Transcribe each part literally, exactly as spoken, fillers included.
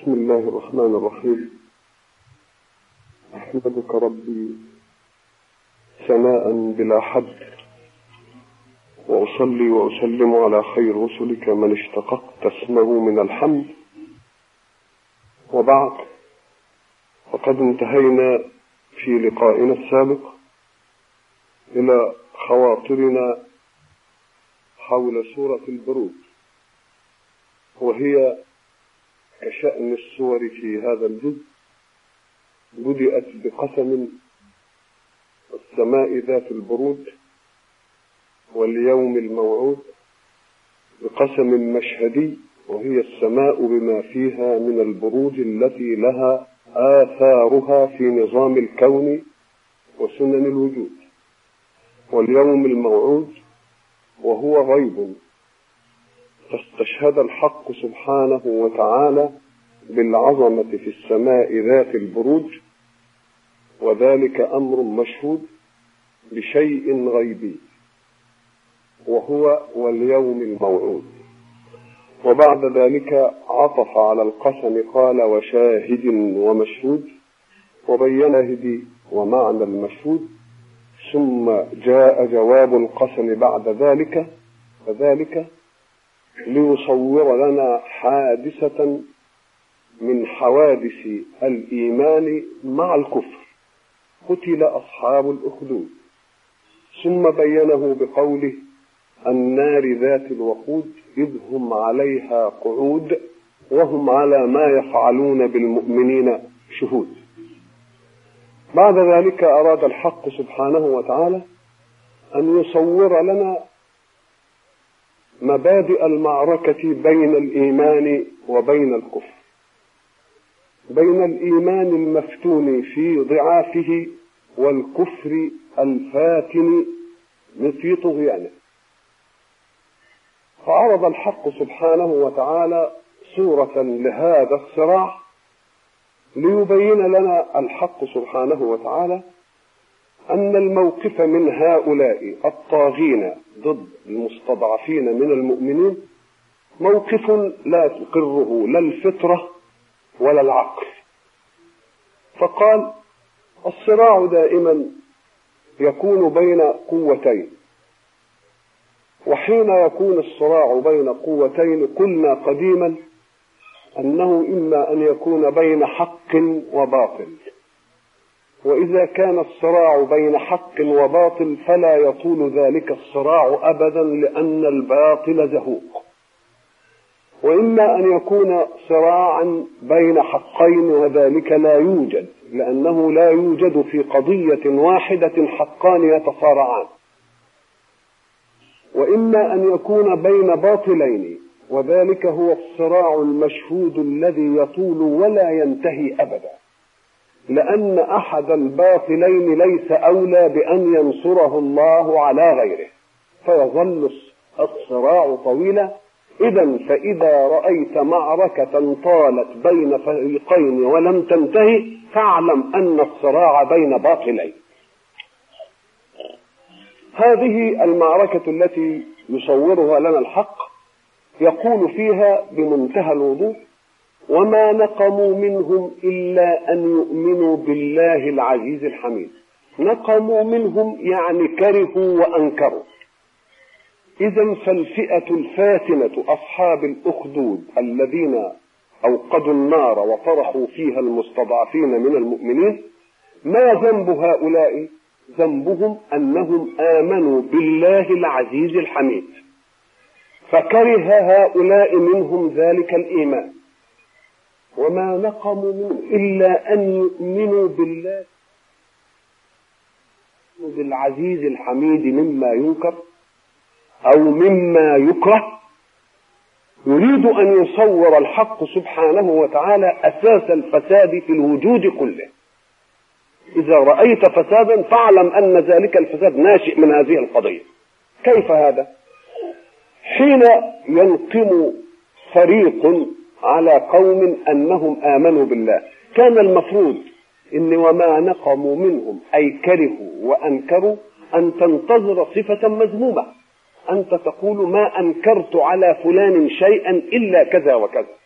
بسم الله الرحمن الرحيم. أحمدك ربي ثناء بلا حد، وأصلي وأسلم على خير رسلك من اشتققت اسمه من الحمد. وبعد، فقد انتهينا في لقائنا السابق إلى خواطرنا حول سورة البروج، وهي كشأن السور في هذا الجزء بدأت بقسم السماء ذات البروج واليوم الموعود، بقسم مشهدي وهي السماء بما فيها من البروج التي لها آثارها في نظام الكون وسنن الوجود، واليوم الموعود وهو غيب فاستشهد الحق سبحانه وتعالى بالعظمة في السماء ذات البروج، وذلك أمر مشهود بشيء غيبي وهو واليوم الموعود. وبعد ذلك عطف على القسم قال وشاهد ومشهود، وبين شاهد ومعنى المشهود، ثم جاء جواب القسم بعد ذلك، فذلك ليصور لنا حادثة من حوادث الإيمان مع الكفر، قتل أصحاب الأخدود، ثم بينه بقوله النار ذات الوقود إذ هم عليها قعود وهم على ما يفعلون بالمؤمنين شهود. بعد ذلك أراد الحق سبحانه وتعالى أن يصور لنا مبادئ المعركة بين الإيمان وبين الكفر، بين الإيمان المفتون في ضعافه والكفر الفاتن في طغيانه. فعرض الحق سبحانه وتعالى صورة لهذا الصراع ليبين لنا الحق سبحانه وتعالى أن الموقف من هؤلاء الطاغين ضد المستضعفين من المؤمنين موقف لا تقره لا الفطرة ولا العقل. فقال الصراع دائما يكون بين قوتين، وحين يكون الصراع بين قوتين قلنا قديما أنه إما أن يكون بين حق وباطل، وإذا كان الصراع بين حق وباطل فلا يطول ذلك الصراع أبدا لأن الباطل زهوق، وإما أن يكون صراعا بين حقين وذلك لا يوجد، لأنه لا يوجد في قضية واحدة حقان يتصارعان، وإما أن يكون بين باطلين، وذلك هو الصراع المشهود الذي يطول ولا ينتهي أبدا، لأن أحد الباطلين ليس أولى بأن ينصره الله على غيره، فيظل الصراع طويلا. إذن فإذا رأيت معركة طالت بين فريقين ولم تنتهي فاعلم أن الصراع بين باطلين. هذه المعركة التي يصورها لنا الحق يقول فيها بمنتهى الوضوح وما نقموا منهم إلا أن يؤمنوا بالله العزيز الحميد. نقموا منهم يعني كرهوا وأنكروا. إذن فالفئة الفاتنة أصحاب الأخدود الذين أوقدوا النار وطرحوا فيها المستضعفين من المؤمنين، ما ذنب هؤلاء؟ ذنبهم أنهم آمنوا بالله العزيز الحميد، فكره هؤلاء منهم ذلك الإيمان. وما نقموا منهم إلا أن يؤمنوا بالله بالعزيز الحميد مما ينكر أو مما يكره. يريد أن يصور الحق سبحانه وتعالى أساس الفساد في الوجود كله. إذا رأيت فسادا فاعلم أن ذلك الفساد ناشئ من هذه القضية. كيف هذا؟ حين ينقم فريق على قوم أنهم آمنوا بالله، كان المفروض إن وما نقموا منهم أي كرهوا وأنكروا أن تنتظر صفة مذمومة، أنت تقول ما أنكرت على فلان شيئا إلا كذا وكذا،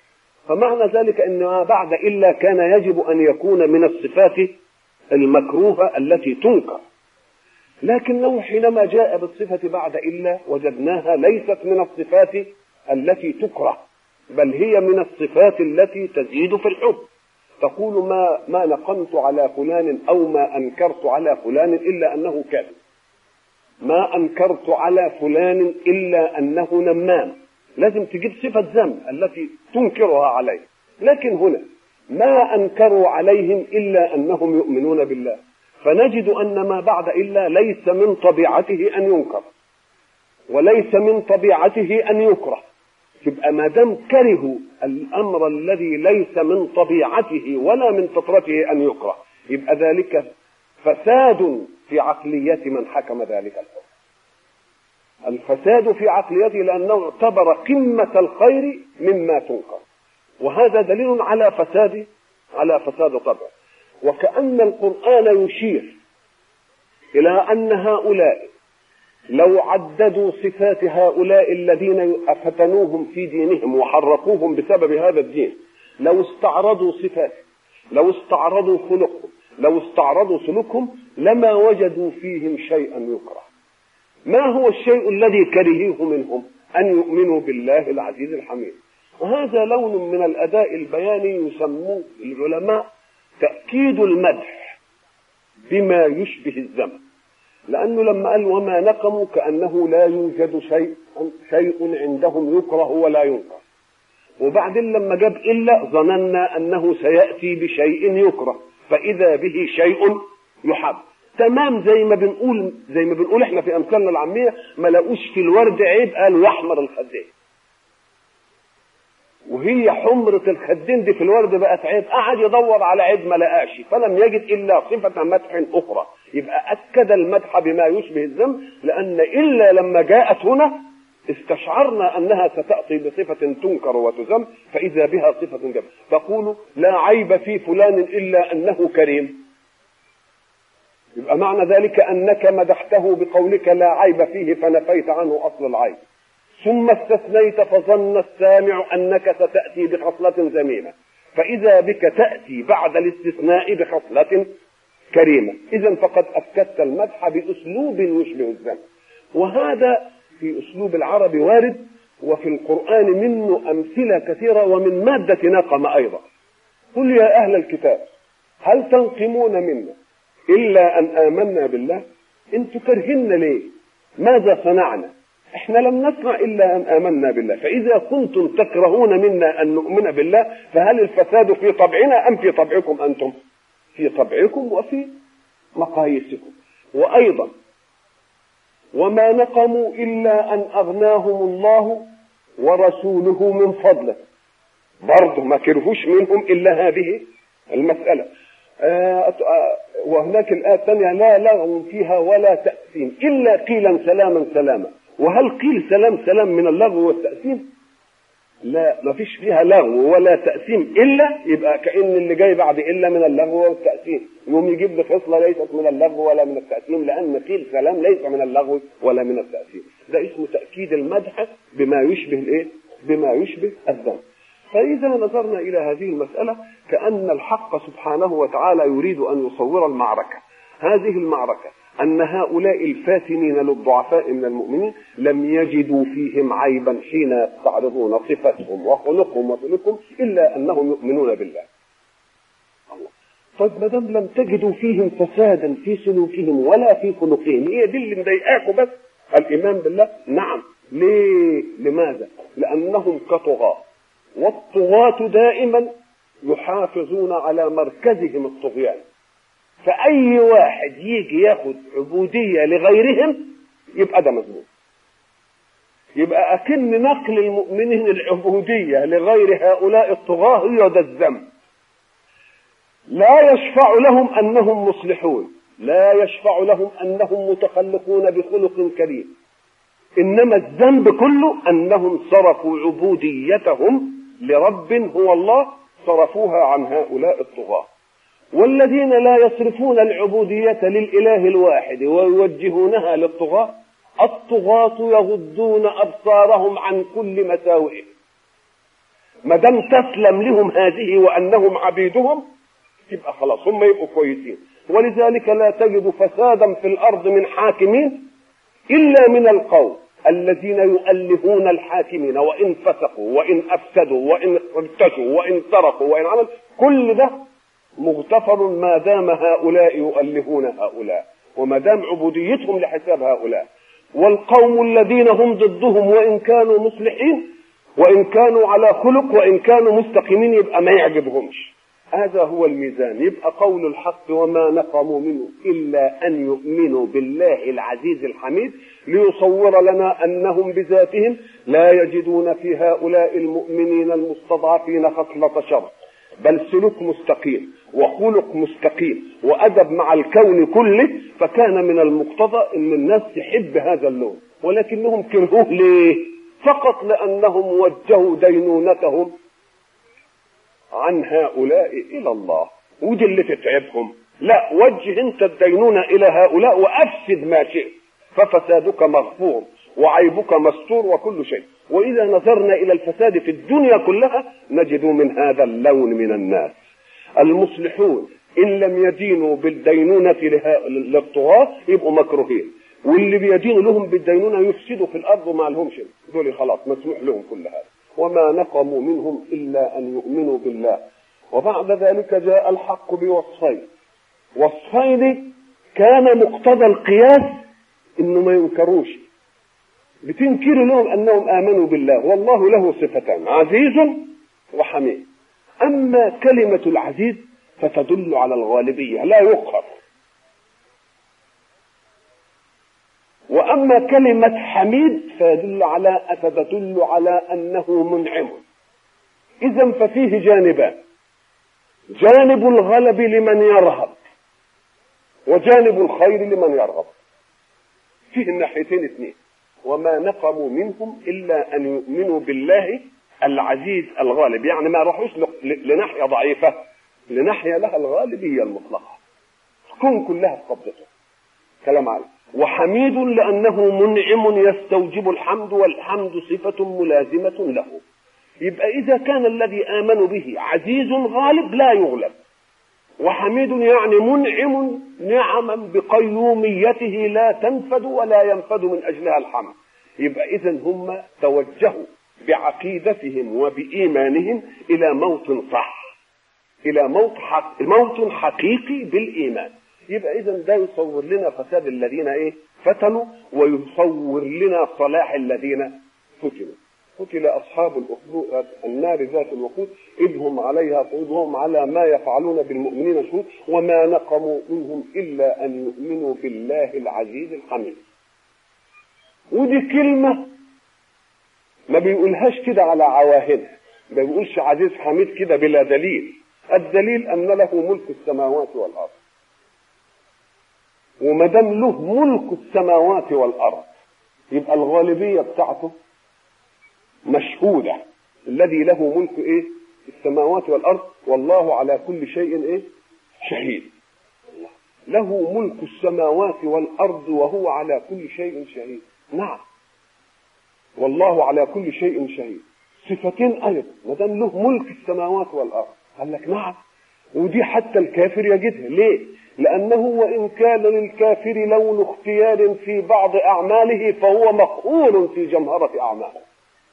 فمعنى ذلك أن ما بعد إلا كان يجب أن يكون من الصفات المكروهة التي تنكر، لكنه حينما جاء بالصفة بعد إلا وجدناها ليست من الصفات التي تكره، بل هي من الصفات التي تزيد في الحب. تقول ما ما نقمت على فلان أو ما أنكرت على فلان إلا أنه كاذب، ما أنكرت على فلان إلا أنه نمام. لازم تجيب صفة ذم التي تنكرها عليه. لكن هنا ما أنكروا عليهم إلا أنهم يؤمنون بالله، فنجد أن ما بعد إلا ليس من طبيعته أن ينكر وليس من طبيعته أن يكره. يبقى ما دام كرهوا الأمر الذي ليس من طبيعته ولا من فطرته أن يكره، يبقى ذلك فساد في عقلية من حكم ذلك الحكم. الفساد في عقليته لأنه اعتبر قمة الخير مما تنكر، وهذا دليل على فساد على فساد طبع. وكأن القرآن يشير إلى أن هؤلاء لو عددوا صفات هؤلاء الذين فتنوهم في دينهم وحرقوهم بسبب هذا الدين، لو استعرضوا صفات، لو استعرضوا خلقهم، لو استعرضوا سلوكهم، لما وجدوا فيهم شيئا يكره. ما هو الشيء الذي كرهوه منهم؟ أن يؤمنوا بالله العزيز الحميد. وهذا لون من الأداء البياني يسموه العلماء تأكيد المدح بما يشبه الذم، لأنه لما قال وما نقموا كأنه لا يوجد شيء شيء عندهم يكره ولا ينكر، وبعدين لما جاب إلا ظننا أنه سيأتي بشيء يكره فإذا به شيء يحب. تمام زي ما بنقول زي ما بنقول احنا في أمثالنا العامية ما لقوش في الورد عيب قالوا يحمر الخدين، وهي حمرة الخدين دي في الورد بقت عيب، قعد يدور على عيب ما لقاش فلم يجد إلا صفة مدح أخرى. يبقى أكد المدح بما يشبه الذم، لأن إلا لما جاءت هنا استشعرنا أنها ستأتي بصفة تنكر وتذم، فإذا بها صفة جميلة. تقول لا عيب في فلان إلا أنه كريم، يبقى معنى ذلك أنك مدحته بقولك لا عيب فيه فنفيت عنه أصل العيب، ثم استثنيت فظن السامع أنك ستأتي بخصلة ذميمة، فإذا بك تأتي بعد الاستثناء بخصلة كريمة. إذن فقد أكدت المدح بأسلوب يشبه الذم، وهذا في أسلوب العرب وارد، وفي القرآن منه أمثلة كثيرة، ومن مادة نقم أيضا. قل يا أهل الكتاب هل تنقمون منا إلا أن آمنا بالله؟ انتوا كرهنا ليه؟ ماذا صنعنا؟ احنا لم نصنع إلا أن آمنا بالله. فإذا كنتم تكرهون منا أن نؤمن بالله فهل الفساد في طبعنا أم في طبعكم أنتم؟ في طبعكم وفي مقاييسكم. وأيضا وما نقموا إلا أن أغناهم الله ورسوله من فضله، برضه ما كرهوش منهم إلا هذه المسألة. آه وهناك الآية الثانية لا لغو فيها ولا تأثيم إلا قيلا سلاما سلاما. وهل قيل سلام سلام من اللغو والتأثيم؟ لا، ما فيش فيها لغو ولا تأثيم إلا، يبقى كأن اللي جاي بعد إلا من اللغو والتأثيم، يوم يجيب لي خصلة ليست من اللغو ولا من التأثيم، لأن قيل سلام ليس من اللغو ولا من التأثيم. ده اسمه تأكيد المدح بما يشبه الإيه؟ بما يشبه الذم. فإذا نظرنا إلى هذه المسألة كأن الحق سبحانه وتعالى يريد أن يصور المعركة. هذه المعركة أن هؤلاء الفاتنين للضعفاء من المؤمنين لم يجدوا فيهم عيبا حين يستعرضون صفتهم وخلقهم وسلوكهم إلا أنهم يؤمنون بالله. الله. طيب ما دام لم تجدوا فيهم فسادا في سلوكهم ولا في خلقهم، هي دي اللي مضايقاكم بس الإيمان بالله؟ نعم. ليه؟ لماذا؟ لأنهم كطغاة، والطغاة دائما يحافظون على مركزهم الطغيان، فأي واحد يجي ياخد عبودية لغيرهم يبقى ده مظلوم. يبقى أكن نقل المؤمنين العبودية لغير هؤلاء الطغاة هي ده الذنب. لا يشفع لهم أنهم مصلحون، لا يشفع لهم أنهم متخلقون بخلق كريم، إنما الذنب كله أنهم صرفوا عبوديتهم لرب هو الله، صرفوها عن هؤلاء الطغاة. والذين لا يصرفون العبودية للإله الواحد ويوجهونها للطغاة، الطغاة يغضون أبصارهم عن كل مساوئ. ما دام تسلم لهم هذه وانهم عبيدهم يبقى خلاص هم يبقوا كويسين. ولذلك لا تجد فسادا في الارض من حاكمين الا من القوم الذين يؤلهون الحاكمين، وان فسقوا وان افسدوا وان ارتشوا وان سرقوا وان عملوا، كل ده مغتفر ما دام هؤلاء يؤلهون هؤلاء وما دام عبوديتهم لحساب هؤلاء. والقوم الذين هم ضدهم وان كانوا مصلحين وان كانوا على خلق وان كانوا مستقيمين يبقى ما يعجبهمش. هذا هو الميزان. يبقى قول الحق وما نقموا منه إلا أن يؤمنوا بالله العزيز الحميد ليصور لنا أنهم بذاتهم لا يجدون في هؤلاء المؤمنين المستضعفين خصلة شر، بل سلوك مستقيم وخلق مستقيم وأدب مع الكون كله. فكان من المقتضى أن الناس تحب هذا اللون، ولكنهم كرهوه ليه؟ فقط لأنهم وجهوا دينونتهم عن هؤلاء إلى الله، ودي اللي تتعبهم. لا، وجه انت الدينونة إلى هؤلاء وأفسد ما شئت، ففسادك مغفور وعيبك مستور وكل شيء. وإذا نظرنا إلى الفساد في الدنيا كلها نجد من هذا اللون من الناس. المصلحون إن لم يدينوا بالدينونة للطغاة يبقوا مكروهين، واللي بيدينوا لهم بالدينونة يفسدوا في الأرض وما لهمش، دول خلاص مسموح لهم كل هذا. وما نقموا منهم إلا أن يؤمنوا بالله. وبعد ذلك جاء الحق بوصفين. وصفين كان مقتضى القياس إنه ما ينكروش، بتنكر لهم أنهم آمنوا بالله، والله له صفتان عزيز وحميد. أما كلمة العزيز فتدل على الغالبية لا يقهر، وأما كلمة حميد فيدل على فتدل على أنه منعم. إذن ففيه جانبان، جانب الغلب لمن يرهب وجانب الخير لمن يرغب. فيه الناحيتين اثنين. وما نقموا منهم إلا أن يؤمنوا بالله العزيز الغالب، يعني ما راحوش لناحية ضعيفة، لناحية لها الغالبية المطلقة، تكون كلها في قبضته. كلام عليه. وحميد لأنه منعم يستوجب الحمد، والحمد صفة ملازمة له. يبقى إذا كان الذي آمنوا به عزيز غالب لا يغلب، وحميد يعني منعم نعما بقيوميته لا تنفد ولا ينفد من أجلها الحمد. يبقى إذن هم توجهوا بعقيدتهم وبإيمانهم إلى موت صح، إلى موت, حق موت حقيقي بالإيمان. يبقى إذن ده يصور لنا فساد الذين إيه فتنوا، ويصور لنا صلاح الذين فتنوا. قتل أصحاب الأخدود النار ذات الوقود إذ هم عليها قعود وهم على ما يفعلون بالمؤمنين شهود وما نقموا منهم إلا أن يؤمنوا بالله العزيز الحميد. ودي كلمة ما بيقولهاش كده على عواهنها، ما بيقولش عزيز حميد كده بلا دليل. الدليل أن له ملك السماوات والأرض، وما دام له ملك السماوات والأرض يبقى الغالبية بتاعته مشهودة. الذي له ملك ايه السماوات والارض والله على كل شيء ايه شهيد. له ملك السماوات والارض وهو على كل شيء شهيد. نعم، والله على كل شيء شهيد. صفتين ايضا، ما دام له ملك السماوات والارض قال لك نعم. ودي حتى الكافر يجدها. ليه؟ لانه وان كان للكافر لون اختيار في بعض اعماله فهو مقهور في جمهرة اعماله.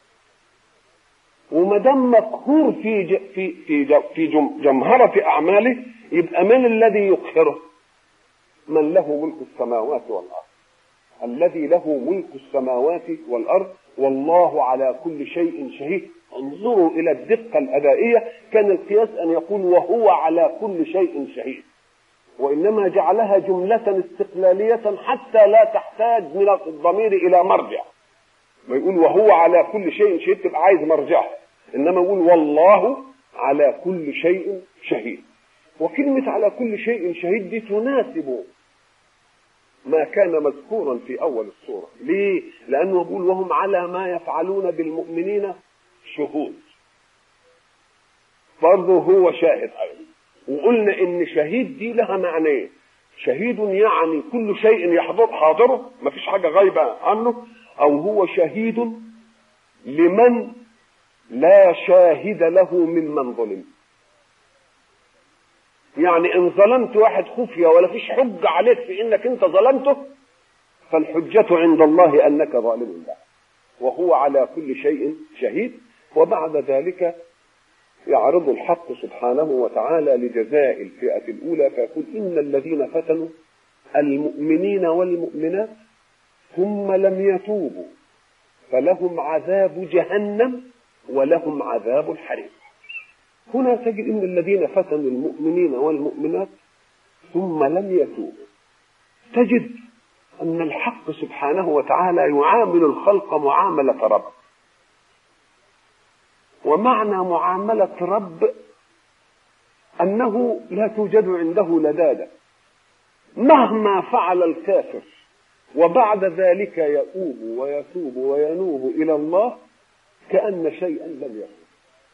وما دام مقهور في في في في جمهرة اعماله يبقى من الذي يقهره؟ من له ملك السماوات والارض، الذي له ملك السماوات والارض والله على كل شيء شهيد. انظروا الى الدقة الادائية. كان القياس ان يقول وهو على كل شيء شهيد، وانما جعلها جملة استقلالية حتى لا تحتاج من الضمير الى مرجع. ما يقول وهو على كل شيء شهيد تبقى عايز مرجعه، انما يقول والله على كل شيء شهيد. وكلمة على كل شيء شهيد دي تناسب ما كان مذكورا في اول السورة. ليه؟ لانه يقول وهم على ما يفعلون بالمؤمنين شهود، برضه هو شاهد ايضا. وقلنا ان شهيد دي لها معنيين. شهيد يعني كل شيء يحضر حاضره، ما فيش حاجة غايبة عنه، او هو شهيد لمن لا شاهد له ممن ظلم. يعني ان ظلمت واحد خفية ولا فيش حجة عليك في انك انت ظلمته، فالحجة عند الله انك ظالم له، وهو على كل شيء شهيد. وبعد ذلك يعرض الحق سبحانه وتعالى لجزاء الفئة الأولى فيقول إن الذين فتنوا المؤمنين والمؤمنات ثم لم يتوبوا فلهم عذاب جهنم ولهم عذاب الحريق. هنا تجد إن الذين فتنوا المؤمنين والمؤمنات ثم لم يتوبوا، تجد أن الحق سبحانه وتعالى يعامل الخلق معاملة رب. ومعنى معاملة رب أنه لا توجد عنده لدادة، مهما فعل الكافر وبعد ذلك يؤوب ويتوب وينوب إلى الله كأن شيئا لم يكن.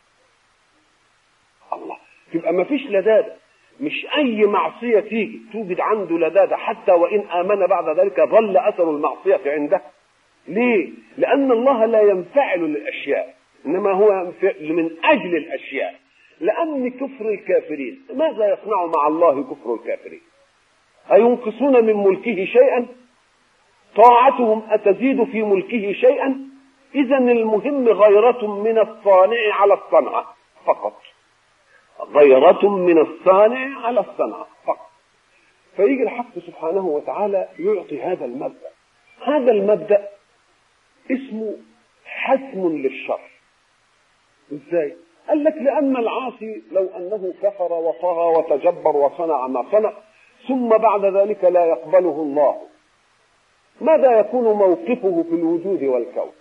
الله، تبقى ما فيش لدادة، مش أي معصية تيجي توجد عنده لدادة حتى وإن آمن بعد ذلك ظل أثر المعصية عنده. ليه؟ لأن الله لا ينفعل للأشياء، إنما هو من أجل الأشياء. لأن كفر الكافرين ماذا يصنع مع الله كفر الكافرين؟ أينقصون من ملكه شيئا؟ طاعتهم أتزيد في ملكه شيئا؟ إذا المهم غيرة من الصانع على الصنعة فقط، غيرة من الصانع على الصنعة فقط. فيجي الحق سبحانه وتعالى يعطي هذا المبدأ. هذا المبدأ اسمه حسم للشر. ازاي؟ قال لك لأن العاصي لو أنه كفر وطغى وتجبر وصنع ما صنع ثم بعد ذلك لا يقبله الله، ماذا يكون موقفه في الوجود والكون؟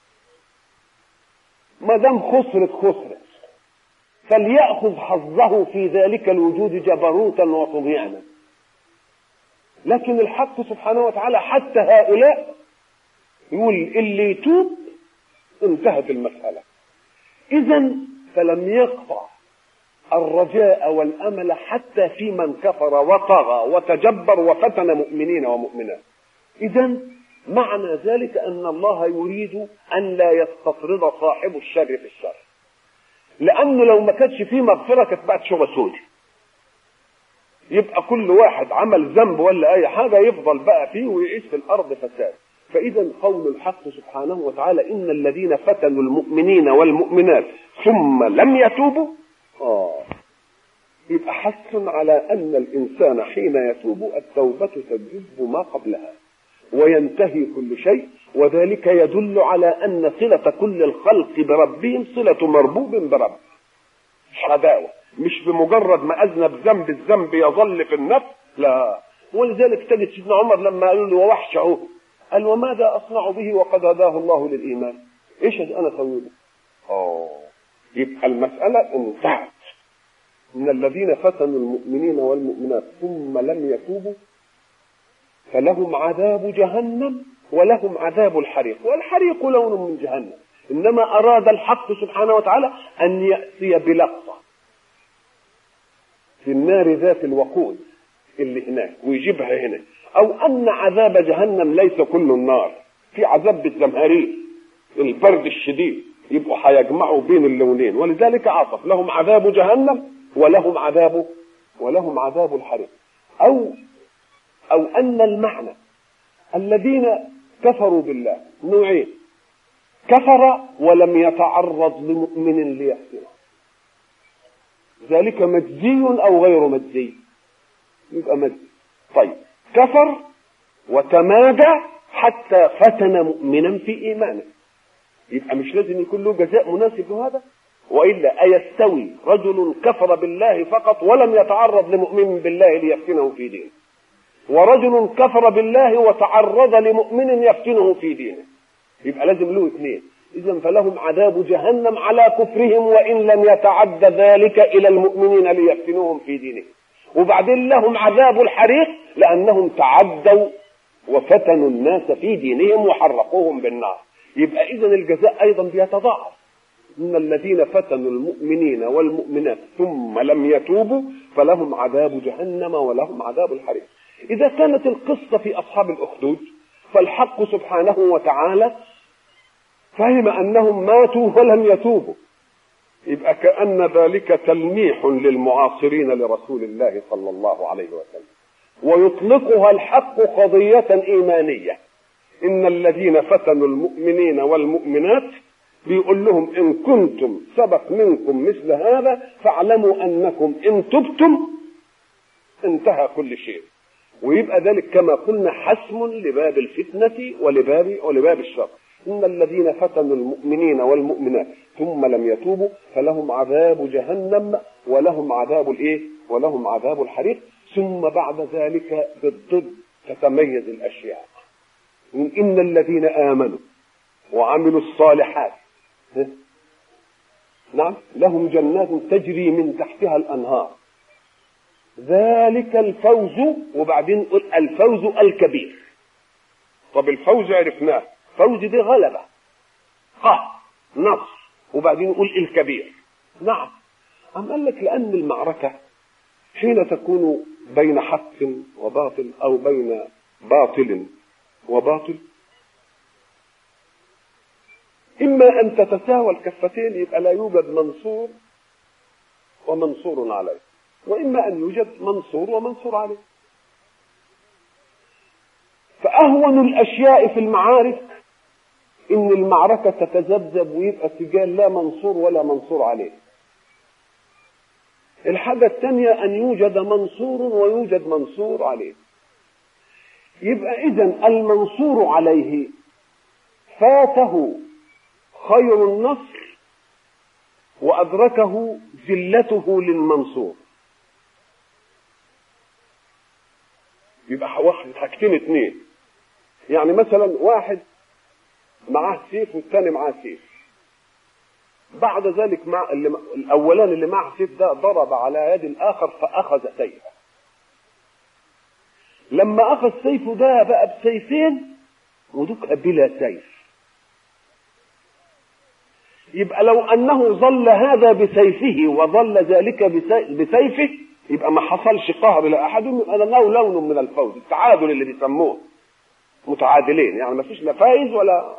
ما دام خسرت خسرت، فليأخذ حظه في ذلك الوجود جبروتا وطغيانا. لكن الحق سبحانه وتعالى حتى هؤلاء يقول اللي يتوب انتهت المسألة. إذن فلم يقطع الرجاء والأمل حتى في من كفر وطغى وتجبر وفتن مؤمنين ومؤمنات. إذن معنى ذلك أن الله يريد أن لا يستطرد صاحب الشر في الشر، لأنه لو ما كانش فيه مغفرة كانت بقت شغل سودي، يبقى كل واحد عمل ذنب ولا أي حاجة يفضل بقى فيه ويعيش في الأرض فساد. فإذا قول الحق سبحانه وتعالى إن الذين فتنوا المؤمنين والمؤمنات ثم لم يتوبوا، آه يبقى حث على أن الإنسان حين يتوب التوبة تجذب ما قبلها وينتهي كل شيء. وذلك يدل على أن صلة كل الخلق بربهم صلة مربوب برب، مش عداوة، مش بمجرد ما أذنب ذنب الذنب يظل في النفس، لا. ولذلك تجد سيدنا عمر لما قالوا له ووحشه قال وماذا أصنع به وقد هداه الله للإيمان؟ إيش أنا سوي له؟ أوه يبقى المسألة انتهت. إن الذين فتنوا المؤمنين والمؤمنات ثم لم يتوبوا فلهم عذاب جهنم ولهم عذاب الحريق. والحريق لون من جهنم، إنما أراد الحق سبحانه وتعالى أن يأتي بلقطة في النار ذات الوقود اللي هناك ويجيبها هنا، أو أن عذاب جهنم ليس كل النار، في عذاب بالزمهرير البرد الشديد، يبقوا هيجمعوا بين اللونين. ولذلك عطف لهم عذاب جهنم ولهم عذاب ولهم عذاب الحريق. أو أو أن المعنى الذين كفروا بالله نوعين: كفر ولم يتعرض لمؤمن ليفتنه، ذلك مجزي أو غير مجزي؟ يبقى مجزي. طيب كفر وتمادى حتى فتن مؤمنا في إيمانه، يبقى مش لازم يكون له جزاء مناسب لهذا؟ وإلا أيستوي رجل كفر بالله فقط ولم يتعرض لمؤمن بالله ليفتنه في دينه، ورجل كفر بالله وتعرض لمؤمن يفتنه في دينه؟ يبقى لازم له اثنين. إذن فلهم عذاب جهنم على كفرهم وإن لم يتعد ذلك إلى المؤمنين ليفتنوهم في دينهم، وبعدين لهم عذاب الحريق لأنهم تعدوا وفتنوا الناس في دينهم وحرقوهم بالنار. يبقى إذن الجزاء أيضا بيتضاعف. إن الذين فتنوا المؤمنين والمؤمنات ثم لم يتوبوا فلهم عذاب جهنم ولهم عذاب الحريق. إذا كانت القصة في أصحاب الأخدود، فالحق سبحانه وتعالى فهم أنهم ماتوا ولم يتوبوا. يبقى كأن ذلك تلميح للمعاصرين لرسول الله صلى الله عليه وسلم، ويطلقها الحق قضية إيمانية. إن الذين فتنوا المؤمنين والمؤمنات بيقول لهم إن كنتم سبق منكم مثل هذا فاعلموا أنكم إن تبتم انتهى كل شيء. ويبقى ذلك كما قلنا حسم لباب الفتنة ولباب ولباب الشر. إن الذين فتنوا المؤمنين والمؤمنات ثم لم يتوبوا فلهم عذاب جهنم ولهم عذاب الإيه؟ ولهم عذاب الحريق. ثم بعد ذلك بالضد تتميز الأشياء. إن الذين آمنوا وعملوا الصالحات نعم لهم جنات تجري من تحتها الأنهار ذلك الفوز. وبعدين قل الفوز الكبير. طب الفوز عرفناه، فوز دي غلبة قهر نصر، وبعدين نقول الكبير. نعم أم قال لك لأن المعركة حين تكون بين حق وباطل أو بين باطل وباطل إما أن تتساوى الكفتين يبقى لا يوجد منصور ومنصور عليه، وإما أن يوجد منصور ومنصور عليه. فأهون الأشياء في المعارك إن المعركة تتذبذب ويبقى سجال لا منصور ولا منصور عليه. الحاجة الثانية أن يوجد منصور ويوجد منصور عليه. يبقى إذن المنصور عليه فاته خير النصر وأدركه ذلته للمنصور. يبقى واحد حاجتين اتنين، يعني مثلا واحد معاه سيف والثاني معاه سيف. بعد ذلك مع اللي الأولان اللي معه سيف ده ضرب على يد الآخر فأخذ سيفه. لما أخذ سيفه ده بقى بسيفين ودك بلا سيف. يبقى لو أنه ظل هذا بسيفه وظل ذلك بسيفه يبقى ما حصلش قهر لأحد، يبقى له لون من الفوز، التعادل اللي بيسموه متعادلين، يعني ما فيش لا فايز ولا.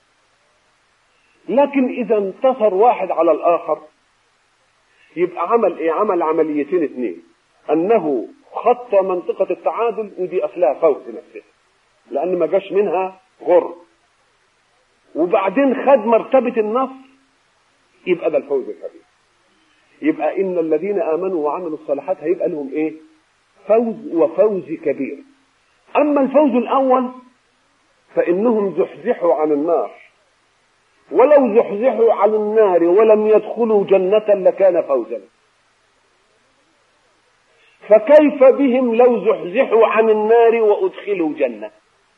لكن إذا انتصر واحد على الآخر يبقى عمل إيه؟ عمل عمليتين اثنين، أنه خط منطقة التعادل ودي أصلها فوز نفسها لأن ما جاش منها غر، وبعدين خد مرتبة النصر، يبقى ده الفوز الكبير. يبقى إن الذين آمنوا وعملوا الصالحات هيبقى لهم إيه؟ فوز وفوز كبير. أما الفوز الأول فإنهم زحزحوا عن النار، ولو زحزحوا عن النار ولم يدخلوا جنة لكان فوزا. فكيف بهم لو زحزحوا عن النار وأدخلوا جنة؟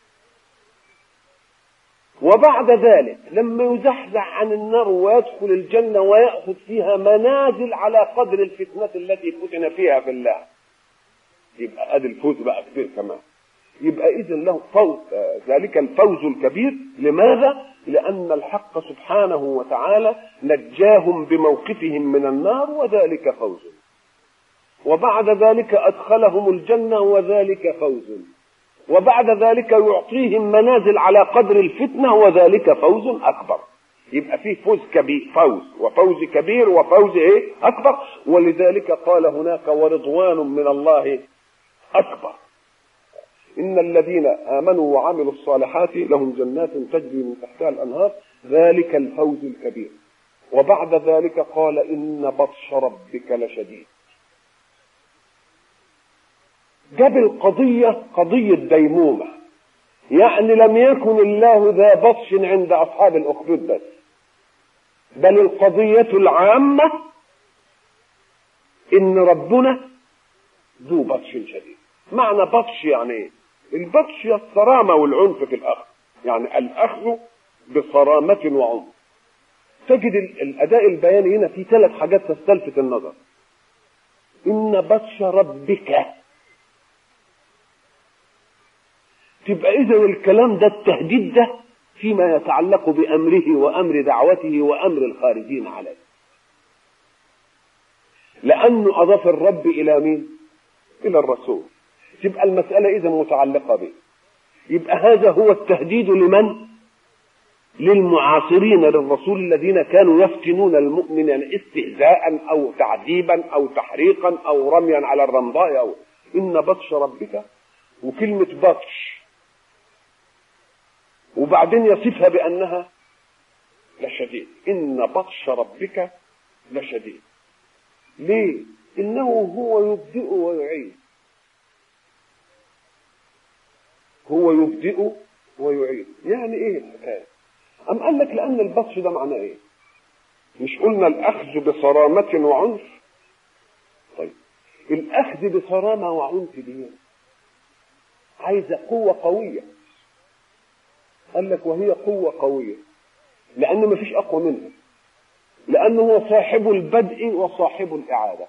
وبعد ذلك لما يزحزح عن النار ويدخل الجنة ويأخذ فيها منازل على قدر الفتنة التي فتن فيها في الله، يبقى ادي الفوز بقى كبير كمان. يبقى إذن له فوز، ذلك الفوز الكبير. لماذا؟ لأن الحق سبحانه وتعالى نجاهم بموقفهم من النار وذلك فوز، وبعد ذلك أدخلهم الجنة وذلك فوز، وبعد ذلك يعطيهم منازل على قدر الفتنة وذلك فوز أكبر. يبقى فيه فوز كبير، فوز وفوز كبير وفوز إيه؟ أكبر. ولذلك قال هناك ورضوان من الله أكبر. إن الذين آمنوا وعملوا الصالحات لهم جنات تجري من تحتها الأنهار ذلك الفوز الكبير. وبعد ذلك قال إن بطش ربك لشديد. جاب القضية قضية ديمومة، يعني لم يكن الله ذا بطش عند أصحاب الأخدود بس، بل القضية العامة إن ربنا ذو بطش شديد. معنى بطش يعني إيه؟ البطش هي الصرامة والعنف في الأخذ، يعني الأخذ بصرامة وعنف. تجد الأداء البياني هنا في ثلاث حاجات تستلفت النظر. إن بطش ربك، تبقى إذا الكلام ده التهديد ده فيما يتعلق بأمره وأمر دعوته وأمر الخارجين عليه، لأنه أضاف الرب إلى مين؟ إلى الرسول. تبقى المسألة إذا متعلقة به. يبقى هذا هو التهديد لمن؟ للمعاصرين للرسول الذين كانوا يفتنون المؤمنين استهزاء أو تعذيبا أو تحريقا أو رميا على الرمضاء أو إن بطش ربك، وكلمة بطش وبعدين يصفها بأنها لشديد. إن بطش ربك لشديد. ليه؟ إنه هو يبدئ ويعيد. هو يبدئ ويعيد. يعني إيه الحكاية؟ أم قال لك لأن البطش ده معناه إيه؟ مش قلنا الأخذ بصرامة وعنف؟ طيب الأخذ بصرامة وعنف دي عايزة قوة قوية. قال لك وهي قوة قوية لأن ما فيش أقوى منها، لأنه هو صاحب البدء وصاحب الإعادة.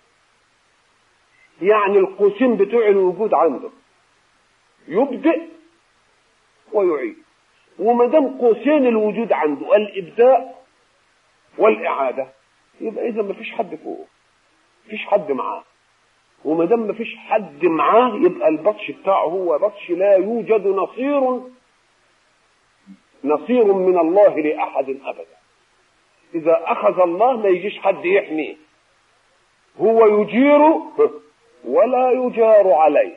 يعني القوسين بتوع الوجود عنده يبدأ ويعيد، وما دام قوسين الوجود عنده الإبداء والإعادة يبقى إذا ما فيش حد فوقه، فيش حد معاه. وما دام ما فيش حد معاه يبقى البطش بتاعه هو بطش لا يوجد نصير نصير من الله لأحد أبدا. إذا أخذ الله ما يجيش حد يحميه، هو يجير ولا يجار عليه.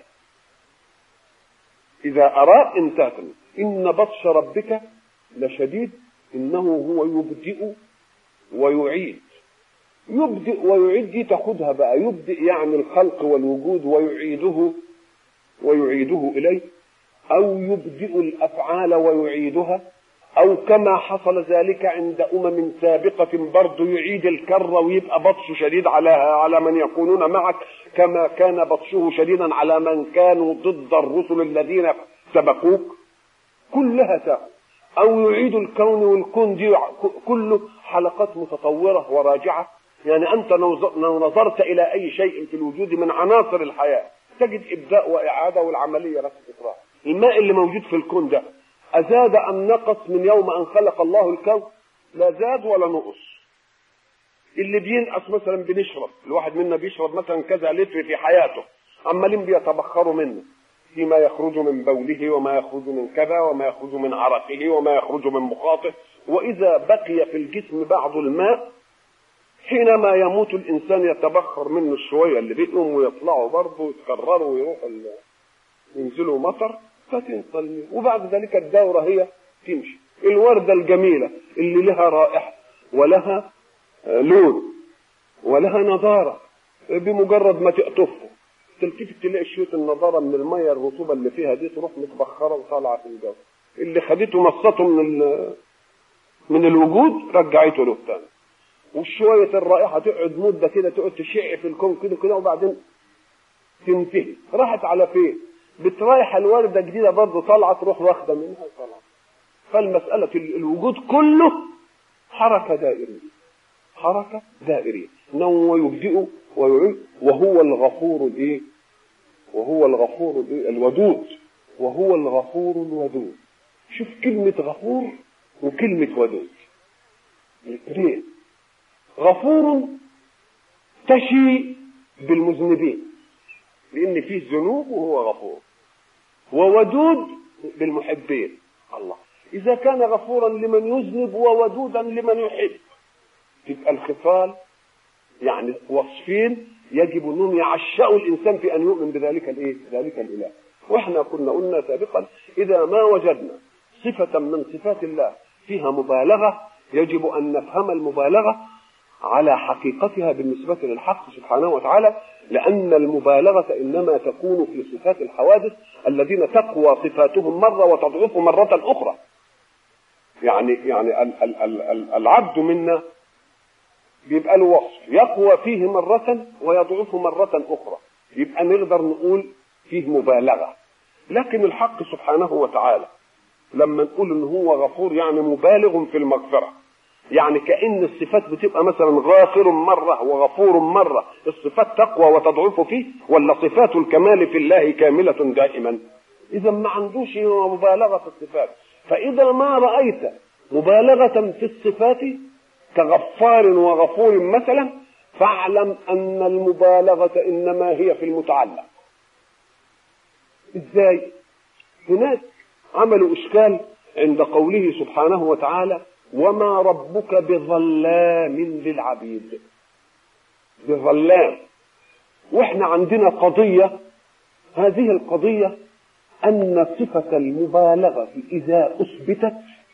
إذا أراد انتهت. إن بطش ربك لشديد. إنه هو يبدئ ويعيد. يبدئ ويعيد دي تاخدها بقى، يبدئ يعني الخلق والوجود ويعيده ويعيده إليه، أو يبدئ الأفعال ويعيدها، أو كما حصل ذلك عند أمم سابقة برضو يعيد الكرة ويبقى بطشه شديد على على من يكونون معك، كما كان بطشه شديدا على من كانوا ضد الرسل الذين سبقوك. كلها تأخذ. أو يعيد الكون، والكون دي كله حلقات متطورة وراجعة. يعني أنت لو نظرت إلى أي شيء في الوجود من عناصر الحياة تجد إبداء وإعادة والعملية نفس الإطراء. الماء اللي موجود في الكون ده أزاد أم نقص من يوم أن خلق الله الكون؟ لا زاد ولا نقص. اللي بينقص مثلا بنشرب، الواحد منا بيشرب مثلا كذا لتر في حياته، عمالين بيتبخروا منه فيما يخرج من بوله وما يخرج من كذا وما يخرج من عرقه وما يخرج من مخاطه. وإذا بقي في الجسم بعض الماء حينما يموت الإنسان يتبخر منه الشوية اللي بيقوم ويطلعوا برضه يتكرروا ويروحوا ينزلوا مطر فتنقل. وبعد ذلك الدورة هي تمشي. الوردة الجميلة اللي لها رائحة ولها لون ولها نضارة بمجرد ما تقطفه تلتفت تلاقي شوية النضارة من المية الرطوبة اللي فيها دي تروح متبخرة وطالعة في الجو. اللي خدته مصته من من الوجود رجعته له تاني. وشوية الرائحة تقعد مدة كده تقعد تشع في الكون كده كده وبعدين تنتهي. راحت على فين؟ بترايح الوردة جديدة برضه طالعة تروح واخدة منها وطالعة. فالمسألة الوجود كله حركة دائرية، حركة دائرية. إنه يبدئ ويعيد وهو الغفور الإيه؟ وهو الغفور الإيه؟ الودود. وهو الغفور الودود. شوف كلمة غفور وكلمة ودود الاثنين. غفور تشي بالمذنبين لأن فيه ذنوب وهو غفور، وودود بالمحبين. الله إذا كان غفورا لمن يذنب وودودا لمن يحب تبقى الخصال يعني وصفين يجب أنهم يعشقوا الإنسان في أن يؤمن بذلك الإيه؟ ذلك الإله. وإحنا كنا قلنا سابقا إذا ما وجدنا صفة من صفات الله فيها مبالغة يجب أن نفهم المبالغة على حقيقتها بالنسبة للحق سبحانه وتعالى، لأن المبالغة إنما تكون في صفات الحوادث الذين تقوى صفاتهم مرة وتضعف مرة أخرى. يعني يعني ال ال ال العبد منا بيبقى له وصف يقوى فيه مرة ويضعف مرة أخرى، يبقى نقدر نقول فيه مبالغة. لكن الحق سبحانه وتعالى لما نقول إن هو غفور يعني مبالغ في المغفرة، يعني كأن الصفات بتبقى مثلا غافر مرة وغفور مرة، الصفات تقوى وتضعف فيه، ولا صفات الكمال في الله كاملة دائما؟ إذا ما عندوش مبالغة في الصفات. فإذا ما رأيت مبالغة في الصفات كغفار وغفور مثلا فاعلم أن المبالغة إنما هي في المتعلق. إزاي؟ هناك عملوا إشكال عند قوله سبحانه وتعالى وما ربك بظلام للعبيد. بظلام. واحنا عندنا قضية، هذه القضية أن صفة المبالغة إذا أثبتت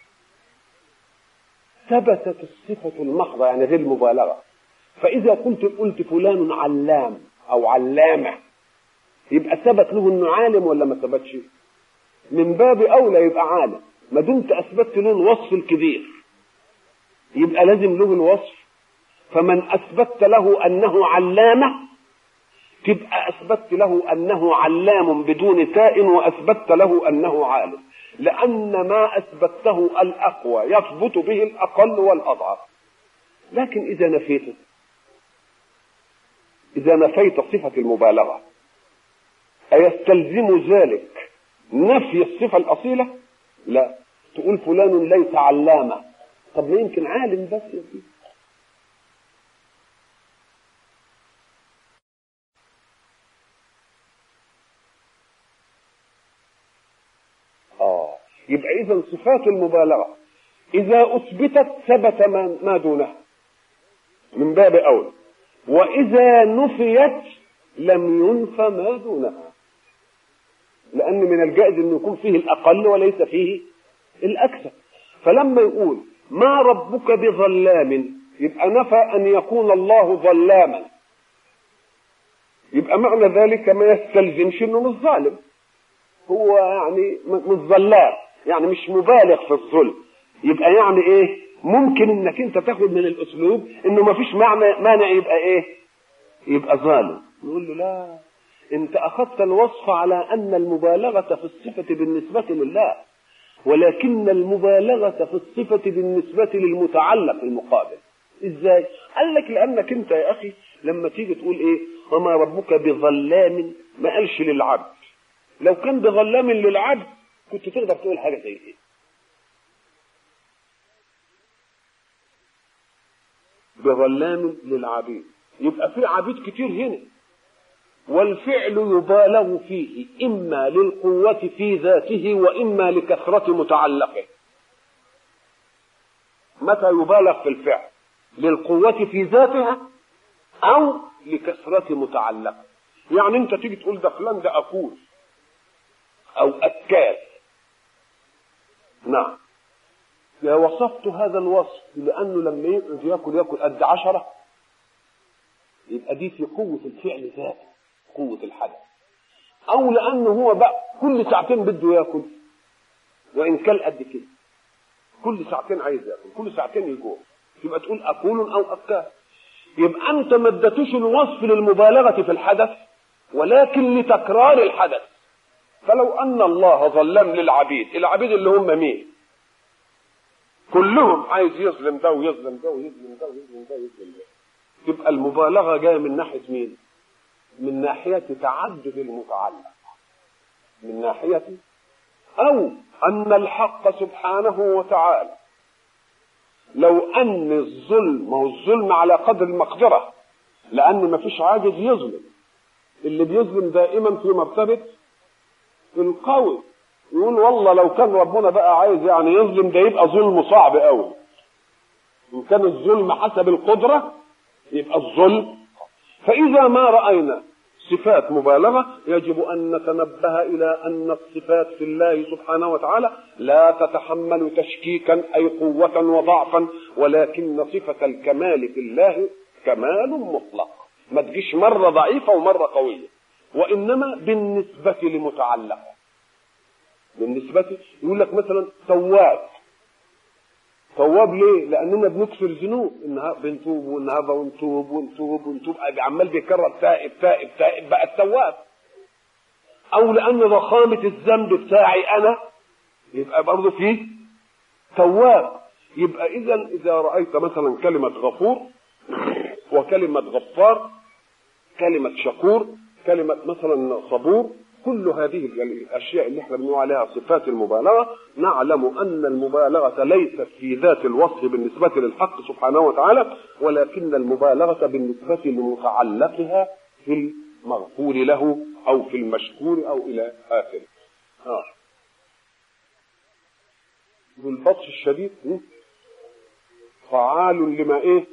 ثبتت الصفة المحضة، يعني غير المبالغة. فإذا قلت قلت فلان علام أو علامة يبقى ثبت له إنه عالم ولا ما ثبتش؟ من باب أولى يبقى عالم، ما دمت أثبتت له الوصف الكبير يبقى لازم له الوصف. فمن أثبت له أنه علامة تبقى أثبت له أنه علام بدون تاء، وأثبت له أنه عالم، لأن ما أثبته الأقوى يثبت به الأقل والأضعف. لكن إذا نفيت إذا نفيت صفة المبالغة أيستلزم ذلك نفي الصفة الأصيلة؟ لا. تقول فلان ليس علامة، طب ما يمكن عالم بس يا سيدي. آه يبقى إذا صفات المبالغة إذا أثبتت ثبت ما دونها من باب أولى، وإذا نفيت لم ينفى ما دونها، لأن من الجائز أن يكون فيه الأقل وليس فيه الأكثر. فلما يقول ما ربك بظلام يبقى نفى أن يكون الله ظلاما، يبقى معنى ذلك ما يستلزمش أنه مش ظالم، هو يعني مش ظلام، يعني مش مبالغ في الظلم. يبقى يعني ايه؟ ممكن انك انت تاخد من الاسلوب انه ما فيش معنى مانع يبقى ايه؟ يبقى ظالم. نقول له لا، انت اخذت الوصف على ان المبالغة في الصفة بالنسبة لله، ولكن المبالغة في الصفة بالنسبة للمتعلق المقابل. ازاي؟ قال لك لانك انت يا اخي لما تيجي تقول ايه وما ربك بظلام ما قالش للعبد. لو كان بظلام للعبد كنت تقدر تقول حاجة زي ايه؟ بظلام للعبيد، يبقى في عبيد كتير هنا، والفعل يبالغ فيه إما للقوة في ذاته وإما لكثرة متعلقه. متى يبالغ في الفعل؟ للقوة في ذاتها أو لكثرة متعلقه. يعني أنت تيجي تقول ده فلان ده أكول أو أكاد، نعم، يا وصفت هذا الوصف لأنه لما يقعد يأكل يأكل قد عشرة، يبقى دي في قوة الفعل ذاته، قوة الحدث. أو لأنه هو بقى كل ساعتين بده يأكل وإن كان قد كده، كل ساعتين عايز يأكل، كل ساعتين يجوع، يبقى تقول أكول أو أكاد. يبقى أنت ما اديتوش الوصف للمبالغة في الحدث ولكن لتكرار الحدث. فلو أن الله ظلم للعبيد، العبيد اللي هم مين؟ كلهم عايز يظلم ده ويظلم ده ويظلم ده ويظلم ده ويظلم ده، تبقى المبالغة جاية من ناحية مين؟ من ناحية تعدد المتعلق، من ناحية أو أن الحق سبحانه وتعالى لو أن الظلم، هو الظلم على قدر المقدرة، لأن ما فيش عاجز يظلم، اللي بيظلم دائما في مرتبة القوي. يقول والله لو كان ربنا بقى عايز يعني يظلم ده يبقى ظلم صعب قوي. إن كان الظلم حسب القدرة يبقى الظلم. فإذا ما رأينا صفات مبالغة يجب أن نتنبه إلى أن الصفات في الله سبحانه وتعالى لا تتحمل تشكيكا أي قوة وضعفا، ولكن صفة الكمال في الله كمال مطلق، ما تجيش مرة ضعيفة ومرة قوية، وإنما بالنسبة لمتعلقة. بالنسبة يقول لك مثلا تواب، تواب ليه؟ لأننا بنكسر الذنوب، إنها بنتوب ونهضة ونتوب ونتوب ونتوب، عمال بيكرر تائب تائب تائب بقى التواب. أو لأن ضخامة الذنب بتاعي أنا يبقى برضه فيه تواب. يبقى إذا إذا رأيت مثلا كلمة غفور وكلمة غفار، كلمة شكور، كلمة مثلا صبور، كل هذه الأشياء اللي احنا بنقول عليها صفات المبالغة، نعلم أن المبالغة ليست في ذات الوصف بالنسبة للحق سبحانه وتعالى، ولكن المبالغة بالنسبة لمتعلقها في المغفور له أو في المشكور أو إلى آخره. آه. ذو البطش الشديد، فعال لما ايه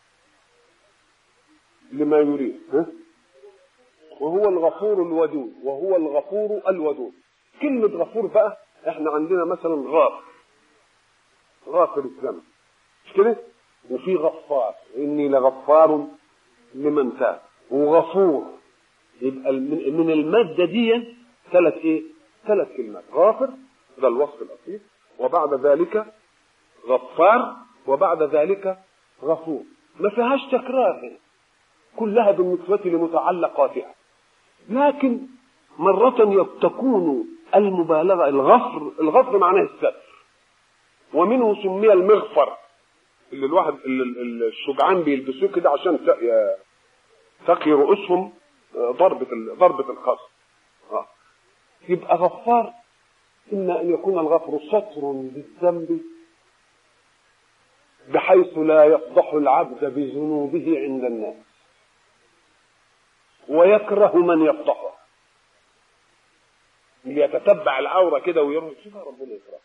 لما يريد، وهو الغفور الودود، وهو الغفور الودود. كلمة غفور بقى احنا عندنا مثلا غافر، غافر الذنب مش كده، وفي غفار، اني لغفار لمن تاب، وغفور. يبقى من المادة دي ثلاث ايه ثلاث كلمات، غافر ده الوصف الاصيل، وبعد ذلك غفار، وبعد ذلك غفور. ما فيهاش تكرار، كلها بالنسبة لمتعلقاتها. لكن مرة تكون المبالغة الغفر، الغفر معناه الستر، ومنه سمي المغفر اللي الواحد اللي الشجعان بيلبسوه كده عشان تقي رؤوسهم ضربة ضربة الخصم. آه. يبقى غفار إما أن يكون الغفر ستر للذنب بحيث لا يفضح العبد بذنوبه عند الناس، ويكره من يفضحه، ليتتبع العورة كده ويرى كيف ربنا يكره.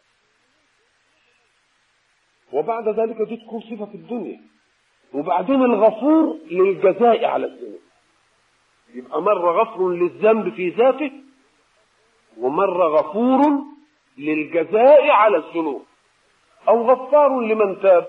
وبعد ذلك دي تكون صفة في الدنيا. وبعدين الغفور للجزاء على الذنوب، يبقى مرة غفر للذنب في ذاته، ومرة غفور للجزاء على الذنوب، أو غفار لمن تاب.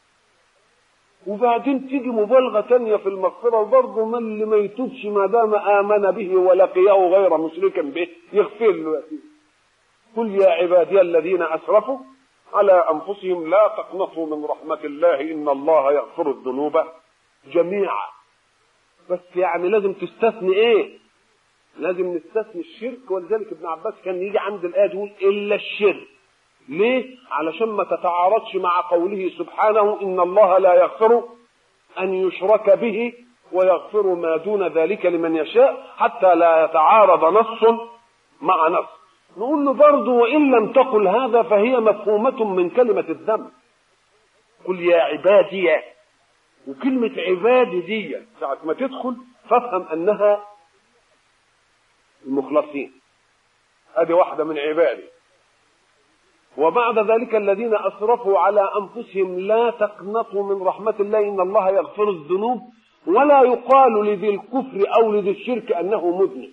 وبعدين تيجي مبالغة تانية في المغفرة، وبرضه من اللي ما يتوبش ما دام آمن به ولقيه غير مشركا به يغفر له. قل يا عبادي الذين أسرفوا على أنفسهم لا تقنطوا من رحمة الله إن الله يغفر الذنوب جميعا. بس يعني لازم تستثني إيه؟ لازم نستثني الشرك. ولذلك ابن عباس كان يجي عند الآية يقول إلا الشرك. ليه؟ علشان ما تتعارضش مع قوله سبحانه إن الله لا يغفر أن يشرك به ويغفر ما دون ذلك لمن يشاء، حتى لا يتعارض نص مع نص. نقول له برضه وإن لم تقل هذا فهي مفهومة من كلمة الذنب. قل يا عبادي، وكلمة عبادي دي ساعة ما تدخل فافهم أنها المخلصين، هذه واحدة من عبادي. وبعد ذلك الذين أسرفوا على أنفسهم لا تقنطوا من رحمة الله إن الله يغفر الذنوب، ولا يقال لذي الكفر أو لذي الشرك أنه مذنب،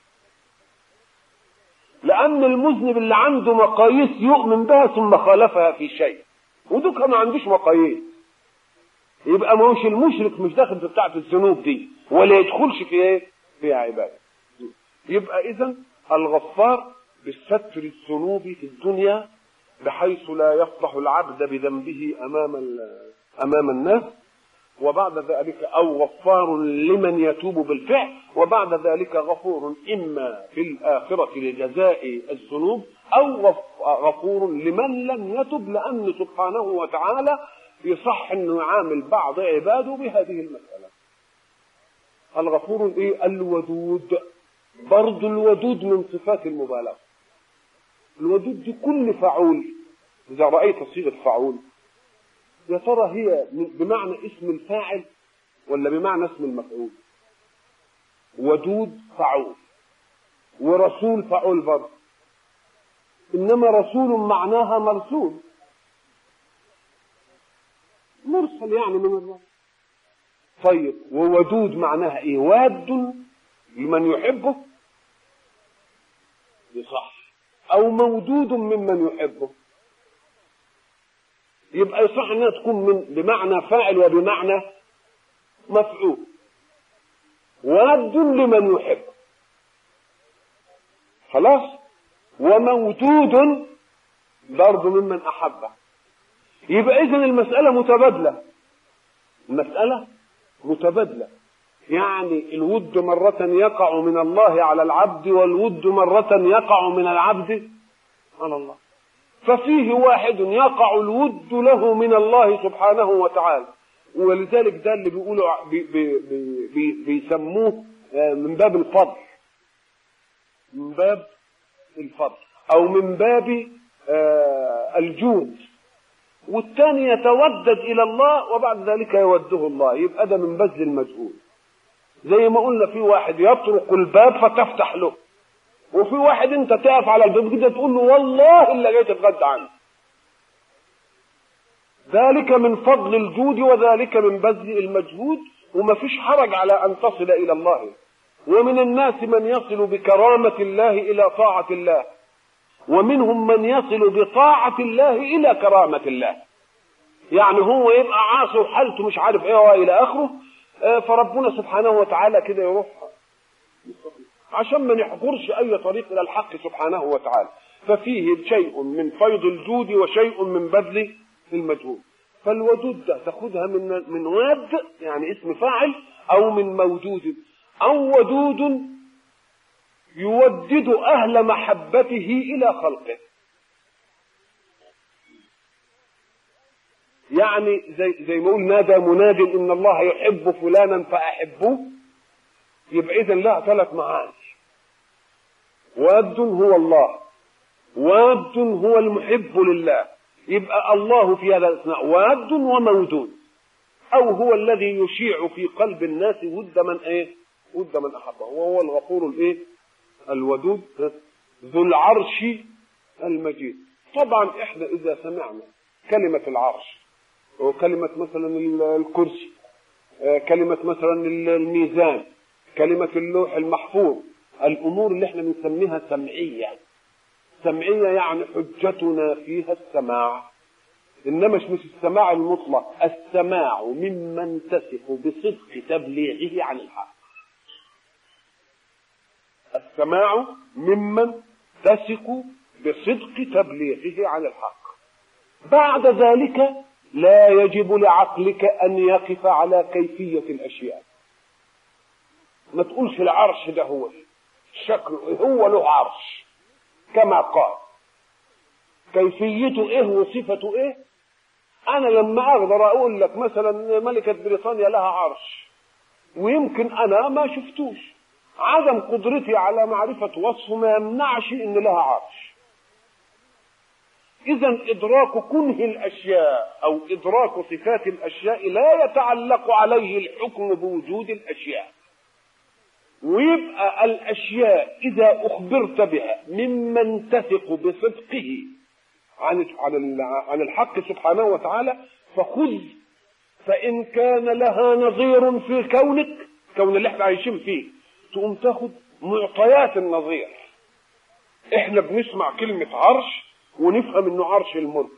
لأن المذنب اللي عنده مقاييس يؤمن بها ثم خالفها في شيء، ودول ما عندوش مقاييس، يبقى مش المشرك مش داخل في بتاعة الذنوب دي ولا يدخلش في ايه في عبادة. يبقى إذن الغفار بالستر الذنوب في الدنيا بحيث لا يفضح العبد بذنبه أمام أمام الناس، وبعد ذلك أو غفار لمن يتوب بالفعل، وبعد ذلك غفور إما في الآخرة لجزاء الذنوب أو غفور لمن لم يتب، لأن سبحانه وتعالى يصح أنه يعامل بعض عباده بهذه المسألة. الغفور إيه؟ الودود. برضو الودود من صفات المبالغة. الودود دي كل فعول، إذا رأيت صيغة فعول يا ترى هي بمعنى اسم الفاعل ولا بمعنى اسم المفعول؟ ودود فعول، ورسول فعول برضه، إنما رسول معناها مرسول، مرسل يعني من الله. طيب وودود معناها إيه؟ واد لمن يحبه يصح، أو مودود ممن يحبه، يبقى يصح انها تكون من بمعنى فاعل وبمعنى مفعول. واد لمن يحب خلاص، ومودود برضه ممن احبه. يبقى اذن المسألة متبادلة، المسألة متبادلة، يعني الود مرة يقع من الله على العبد، والود مرة يقع من العبد على الله. ففيه واحد يقع الود له من الله سبحانه وتعالى، ولذلك ده اللي بيقولوا بي بي بي بيسموه من باب الفضل، من باب الفضل أو من باب الجود. والثاني يتودد إلى الله وبعد ذلك يوده الله، يبقى ده من بذل المجهود. زي ما قلنا في واحد يطرق الباب فتفتح له، وفي واحد انت تقف على الباب كده تقول له والله اللي جاي تتغدى عنه، ذلك من فضل الجود وذلك من بذل المجهود، وما فيش حرج على أن تصل إلى الله. ومن الناس من يصل بكرامة الله إلى طاعة الله، ومنهم من يصل بطاعة الله إلى كرامة الله. يعني هو يبقى عاصي وحالته مش عارف ايه والى اخره، فربنا سبحانه وتعالى كده يروح عشان ما نحجرش اي طريق الى الحق سبحانه وتعالى. ففيه شيء من فيض الجود وشيء من بذل المجهود. فالودود ده تاخذها من من واد يعني اسم فاعل، او من موجود، او ودود يودد اهل محبته الى خلقه. يعني زي زي ما يقول نادى مناد ان الله يحب فلانا فاحبوه. يبقى اذا لها ثلاث معاني: واد هو الله، واد هو المحب لله. يبقى الله في هذا الاثناء واد ومودود، او هو الذي يشيع في قلب الناس ود من ايه؟ ود من احبه، وهو الغفور الايه؟ الودود ذو العرش المجيد. طبعا احنا اذا سمعنا كلمة العرش، وكلمة مثلا الكرسي، كلمة مثلا الميزان، كلمة اللوح المحفوظ، الأمور اللي احنا بنسميها سمعية. سمعية يعني حجتنا فيها السماع، إنما مش السماع المطلق، السماع ممن تثق بصدق تبليغه عن الحق. السماع ممن تثق بصدق تبليغه عن الحق. بعد ذلك لا يجب لعقلك أن يقف على كيفية الأشياء. ما تقولش العرش ده هو شكله، هو له عرش كما قال، كيفيته ايه وصفته ايه. انا لما اقدر اقول لك مثلا ملكة بريطانيا لها عرش، ويمكن انا ما شفتوش، عدم قدرتي على معرفة وصفه ما يمنعش ان لها عرش. اذا ادراك كنه الاشياء او ادراك صفات الاشياء لا يتعلق عليه الحكم بوجود الاشياء. ويبقى الاشياء اذا اخبرت بها ممن تثق بصدقه عن عن الحق سبحانه وتعالى فخذ، فان كان لها نظير في كونك، كون اللي احنا عايشين فيه، تقوم تاخد معطيات النظير. احنا بنسمع كلمة عرش ونفهم انه عرش الملك،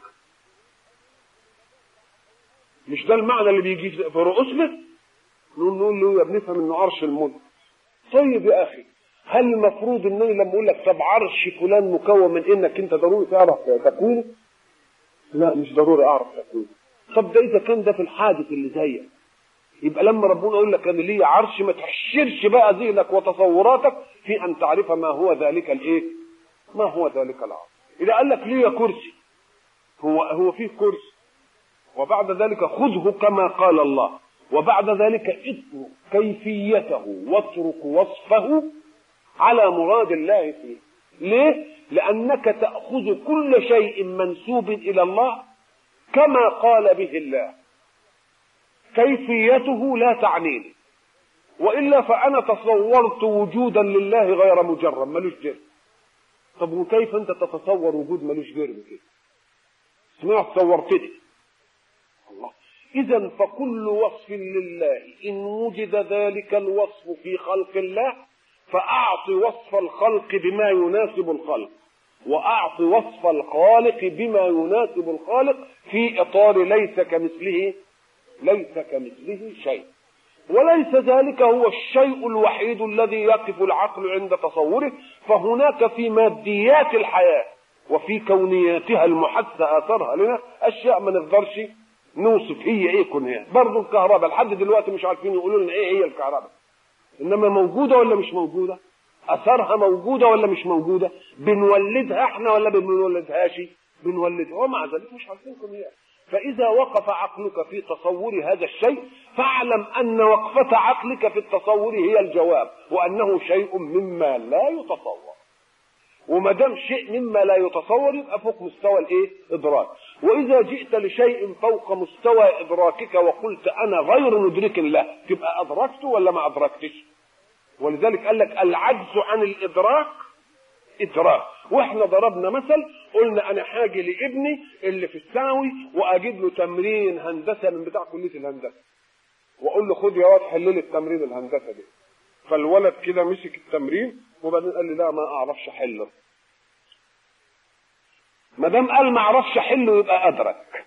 مش ده المعنى اللي بيجي في رؤوسنا؟ نقول له يا بنفهم انه عرش الملك. طيب يا اخي، هل المفروض انني لما اقول لك طب عرش فلان مكون من انك انت ضروري تعرف تكوينه؟ لا، مش ضروري اعرف تكوينه. طب ده اذا كان ده في الحادث اللي زيك، يبقى لما ربنا يقول لك انا ليه عرش ما تحشرش بقى ذهنك وتصوراتك في ان تعرف ما هو ذلك الايه؟ ما هو ذلك العرش. اذا قال لك ليه كرسي، هو هو فيه كرسي، وبعد ذلك خذه كما قال الله، وبعد ذلك اترك كيفيته واترك وصفه على مراد الله فيه. ليه؟ لأنك تأخذ كل شيء منسوب إلى الله كما قال به الله، كيفيته لا تعنيني، وإلا فأنا تصورت وجودا لله غير مجرد ملوش جرم. طب وكيف أنت تتصور وجود ملوش جرم كده؟ سمعت صورتني الله. إذا فكل وصف لله إن وجد ذلك الوصف في خلق الله فأعط وصف الخلق بما يناسب الخلق، وأعط وصف الخالق بما يناسب الخالق في إطار ليس كمثله ليس كمثله شيء. وليس ذلك هو الشيء الوحيد الذي يقف العقل عند تصوره، فهناك في ماديات الحياة وفي كونياتها المحسة آثارها لنا أشياء ما نقدرش نوصف هي ايه كونها. برضه الكهرباء لحد دلوقتي مش عارفين يقولوا لنا ايه هي الكهرباء، انما موجوده ولا مش موجوده؟ اثارها موجوده ولا مش موجوده؟ بنولدها احنا ولا بنولدهاش؟ بنولدها، ومع ذلك مش عارفين كونها. فاذا وقف عقلك في تصور هذا الشيء فاعلم ان وقفه عقلك في التصور هي الجواب، وانه شيء مما لا يتصور. وما دام شيء مما لا يتصور يبقى فوق مستوى الايه؟ ادراك. واذا جئت لشيء فوق مستوى ادراكك وقلت انا غير مدرك له، تبقى ادركته ولا ما ادركتش؟ ولذلك قال لك العجز عن الادراك ادراك. واحنا ضربنا مثل قلنا انا حاجه لابني اللي في الثانوي واجيب له تمرين هندسه من بتاع كليه الهندسه واقول له خد يا واد حل لي التمرين الهندسه دي. فالولد كده مسك التمرين وبعدين قال لي لا ما اعرفش احله. ما دام قال ما اعرفش احله يبقى ادرك.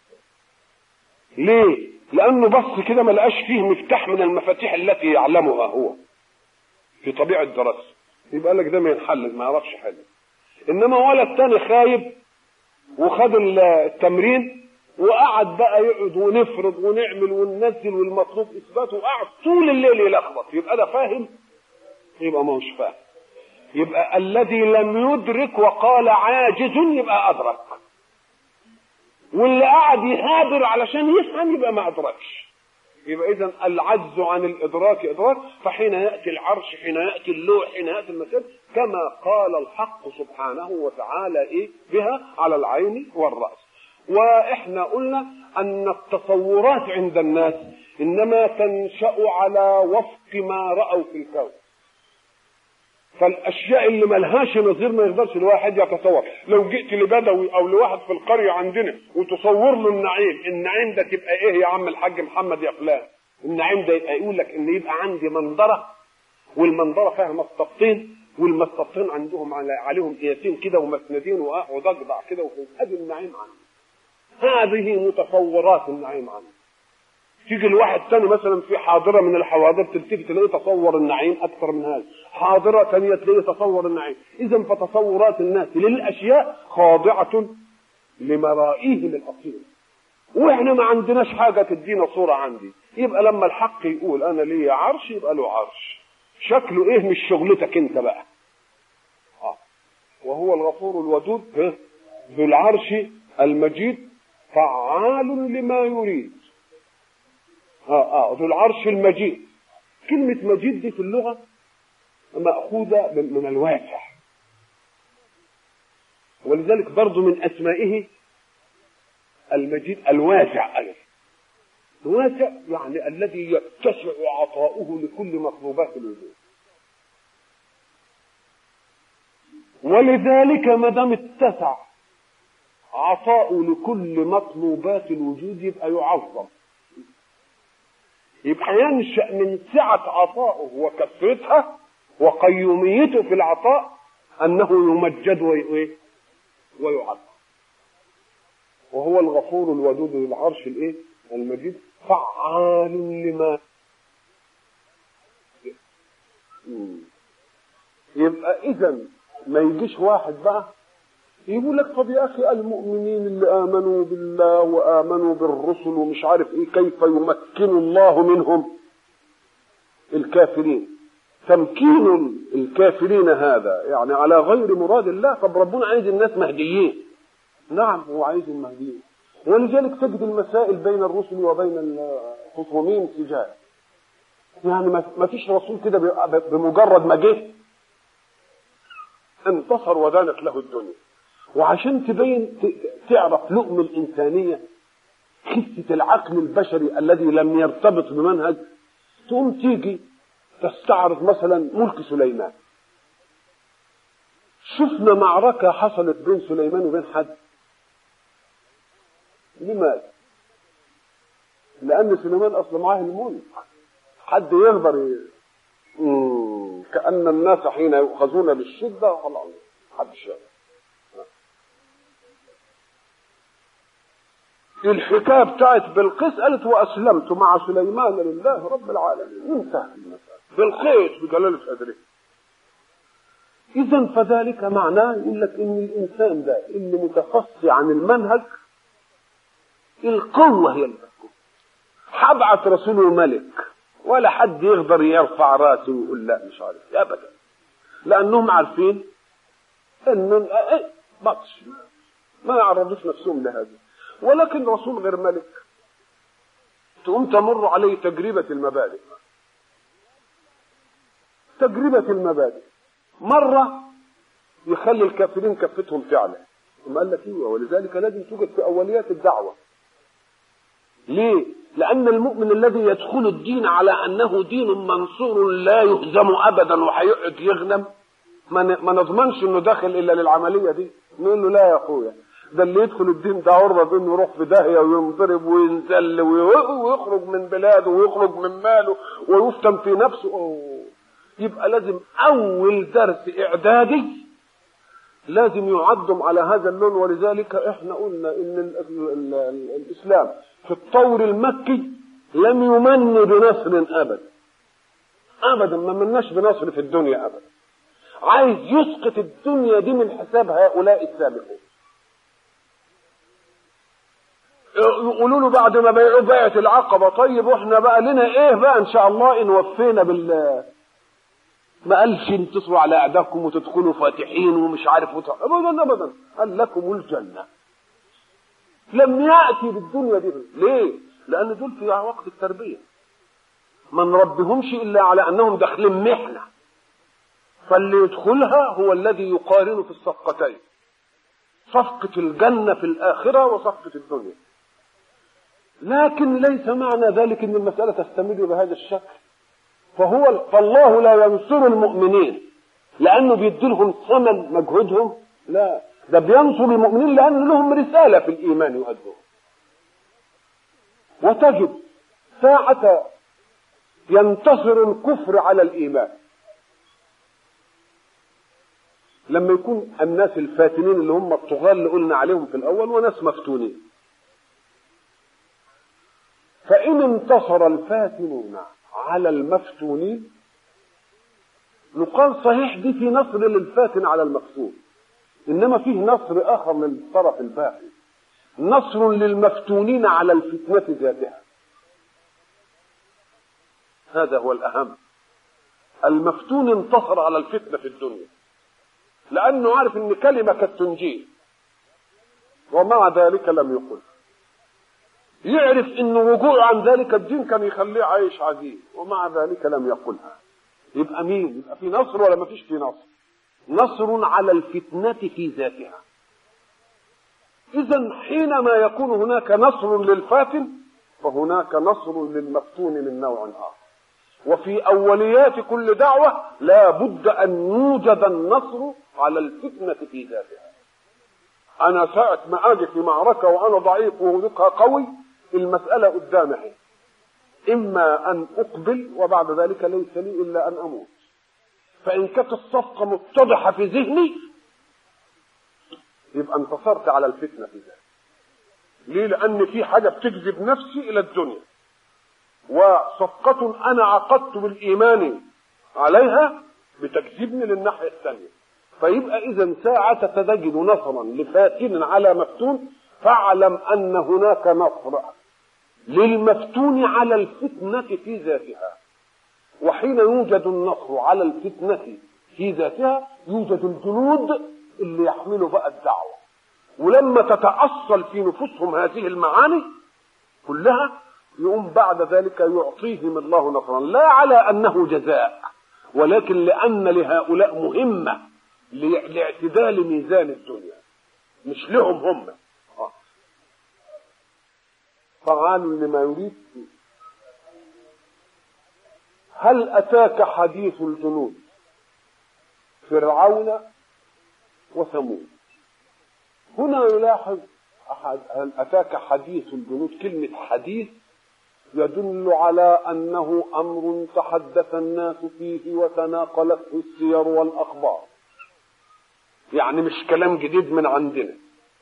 ليه؟ لانه بص كده ما لقاش فيه مفتاح من المفاتيح التي يعلمها هو في طبيعه دراسته، يبقى لك ده ما ينحل، ما يعرفش حل. انما ولد تاني خايب وخد التمرين وقعد بقى يقعد ونفرض ونعمل وننزل والمطلوب اثباته وقعد طول الليل يلخبط، يبقى ده فاهم؟ يبقى ما هوش فاهم. يبقى الذي لم يدرك وقال عاجز يبقى ادرك، واللي قعد يهابر علشان يفهم يبقى ما ادركش. يبقى اذا العجز عن الادراك ادراك. فحين ياتي العرش، حين ياتي اللوح، حين ياتي المسجد، كما قال الحق سبحانه وتعالى ايه بها على العين والراس. واحنا قلنا ان التصورات عند الناس انما تنشا على وفق ما راوا في الكون. فالاشياء اللي ملهاش نظير ما يقدرش الواحد يتصور. لو جئت لبدوي او لواحد في القريه عندنا وتصور له النعيم، النعيم ده تبقى ايه يا عم الحاج محمد يا فلان؟ النعيم ده يبقى يقول لك ان يبقى عندي منظره، والمنظره فيها مسطبتين، والمسطبتين عندهم عليهم قياسين كده ومسندين وضجدع كده، وهذه النعيم عندي. هذه متصورات النعيم عندي. تيجي الواحد تاني مثلا في حاضرة من الحواضر تلتفت تلاقيه تصور النعيم أكثر من هذا، حاضرة تانية تلاقيه تصور النعيم. إذا فتصورات الناس للأشياء خاضعة لمرائيهم الأصيل، وإحنا ما عندناش حاجة تدينا صورة عندي. يبقى لما الحق يقول أنا لي عرش يبقى له عرش، شكله إيه؟ مش شغلتك أنت بقى. آه. وهو الغفور الودود ذو العرش المجيد فعال لما يريد. اه اه ذو العرش المجيد. كلمة مجيد دي في اللغة مأخوذة من الواسع، ولذلك برضو من أسمائه المجيد الواسع. ألف الواسع يعني الذي يتسع عطاؤه لكل مطلوبات الوجود. ولذلك ما دام اتسع عطاؤه لكل مطلوبات الوجود يبقى يعظم، يبقى ينشأ من سعة عطائه وكثرتها وقيوميته في العطاء أنه يمجد ويعظم. وهو الغفور الودود للعرش الايه المجيد فعال لما. يبقى إذا ما يجيش واحد بقى يقول لك طب يا أخي المؤمنين اللي آمنوا بالله وآمنوا بالرسل ومش عارف إيه كيف يمكن الله منهم الكافرين. تمكين الكافرين هذا يعني على غير مراد الله. طب ربنا عايز الناس مهديين، نعم هو عايز المهديين، ولذلك تجد المسائل بين الرسل وبين الخصومين سجال. يعني ما فيش رسول كده بمجرد ما جه انتصر ودانت له الدنيا. وعشان تبين تعرف لؤم الإنسانية خفة العقل البشري الذي لم يرتبط بمنهج، تقوم تيجي تستعرض مثلا ملك سليمان. شفنا معركة حصلت بين سليمان وبين حد. لماذا؟ لأن سليمان أصلا معاه الملك، حد يقدر ي... كأن الناس حين يؤخذون بالشدة خلاص حد شاف. الحكاية بتاعت بلقيس قالت وأسلمت مع سليمان لله رب العالمين، انتهى المسألة. بلقيس بجلالة قدره. إذن فذلك معناه يقول لك إن الإنسان ده اللي متخصص عن المنهج القوة هي اللي تكون. حبعت رسوله ملك ولا حد يقدر يرفع راسه ويقول لا مش عارف أبدا، لأنهم عارفين إنه بطش ما يعرضوش نفسهم لهذا. ولكن رسول غير ملك تقوم تمر عليه تجربة المبادئ. تجربة المبادئ مرة يخلي الكافرين كفتهم تعلى، ثم قال لك ايوه ولذلك لازم توجد في أوليات الدعوة. ليه؟ لأن المؤمن الذي يدخل الدين على أنه دين منصور لا يهزم أبدا وهيقعد يغنم ما ما نضمنش انه داخل الا للعمليه دي. نقول له لا يا اخويا، ده اللي يدخل الدين ده عرضه انه يروح في داهيه وينضرب وينزل ويخرج من بلاده ويخرج من ماله ويفتن في نفسه. أوه. يبقى لازم اول درس اعدادي لازم يعدم على هذا اللون. ولذلك احنا قلنا ان ال ال ال ال الاسلام في الطور المكي لم يمن بنصر ابدا ابدا، ما مناش بنصر في الدنيا ابدا. عايز يسقط الدنيا دي من حساب هؤلاء السابقون. يقولوا له بعد ما بيعوا بيعة العقبة، طيب واحنا بقى لنا ايه بقى ان شاء الله ان وفينا بالله؟ ما قالش انتصروا على اعدائكم وتدخلوا فاتحين ومش عارف وتع... ابدا ابدا، قال لكم الجنة. لم يأتي بالدنيا دي. ليه؟ لان دول في وقت التربية ما نربيهمش الا على انهم داخلين محنة، فاللي يدخلها هو الذي يقارن في الصفقتين، صفقة الجنة في الآخرة وصفقة الدنيا. لكن ليس معنى ذلك ان المسألة تستمر بهذا الشكل. فهو فالله لا ينصر المؤمنين لانه بيديلهم ثمن مجهودهم، لا، ده بينصر المؤمنين لان لهم رسالة في الايمان يؤدوها. وتجد ساعة ينتصر الكفر على الايمان لما يكون الناس الفاتنين اللي هم الطغاة اللي قلنا عليهم في الاول وناس مفتونين. فان انتصر الفاتنون على المفتونين نقال صحيح دي في نصر للفاتن على المفتون، انما فيه نصر اخر للطرف الباقي، نصر للمفتونين على الفتنة ذاتها. هذا هو الاهم. المفتون انتصر على الفتنة في الدنيا لانه عارف ان كلمة كالتنجيل، ومع ذلك لم يقل. يعرف ان وجوع عن ذلك الدين كان يخليه عايش عزيز، ومع ذلك لم يقلها. يبقى مين؟ يبقى في نصر ولا ما فيش في نصر؟ نصر على الفتنة في ذاتها. اذا حينما يكون هناك نصر للفاتن فهناك نصر للمفتون من نوع اخر. وفي اوليات كل دعوة لا بد ان يوجد النصر على الفتنة في ذاتها. انا ساعة ما اجي في معركة وانا ضعيف ووجودها قوي، المسألة قدامي، اما ان اقبل وبعد ذلك ليس لي الا ان اموت. فان كانت الصفقة متضحة في ذهني يبقى انتصرت على الفتنة في ذاتها. ليه؟ لان في حاجة بتجذب نفسي الى الدنيا، وصفقة انا عقدت بالايمان عليها بتجذبني للناحية الثانية. فيبقى اذا ساعة تجد نصرا لفاتن على مفتون فاعلم ان هناك نصر للمفتون على الفتنة في ذاتها. وحين يوجد النصر على الفتنة في ذاتها يوجد الجنود اللي يحملوا بقى الدعوة. ولما تتأصل في نفوسهم هذه المعاني كلها يقوم بعد ذلك يعطيهم الله نصرا، لا على انه جزاء، ولكن لان لهؤلاء مهمة لاعتدال ميزان الدنيا، مش لهم هم. فعال لما يريد. هل اتاك حديث الجنود فرعون وثمود؟ هنا يلاحظ هل اتاك حديث الجنود، كلمة حديث يدل على انه امر تحدث الناس فيه وتناقلته السير والاخبار، يعني مش كلام جديد من عندنا.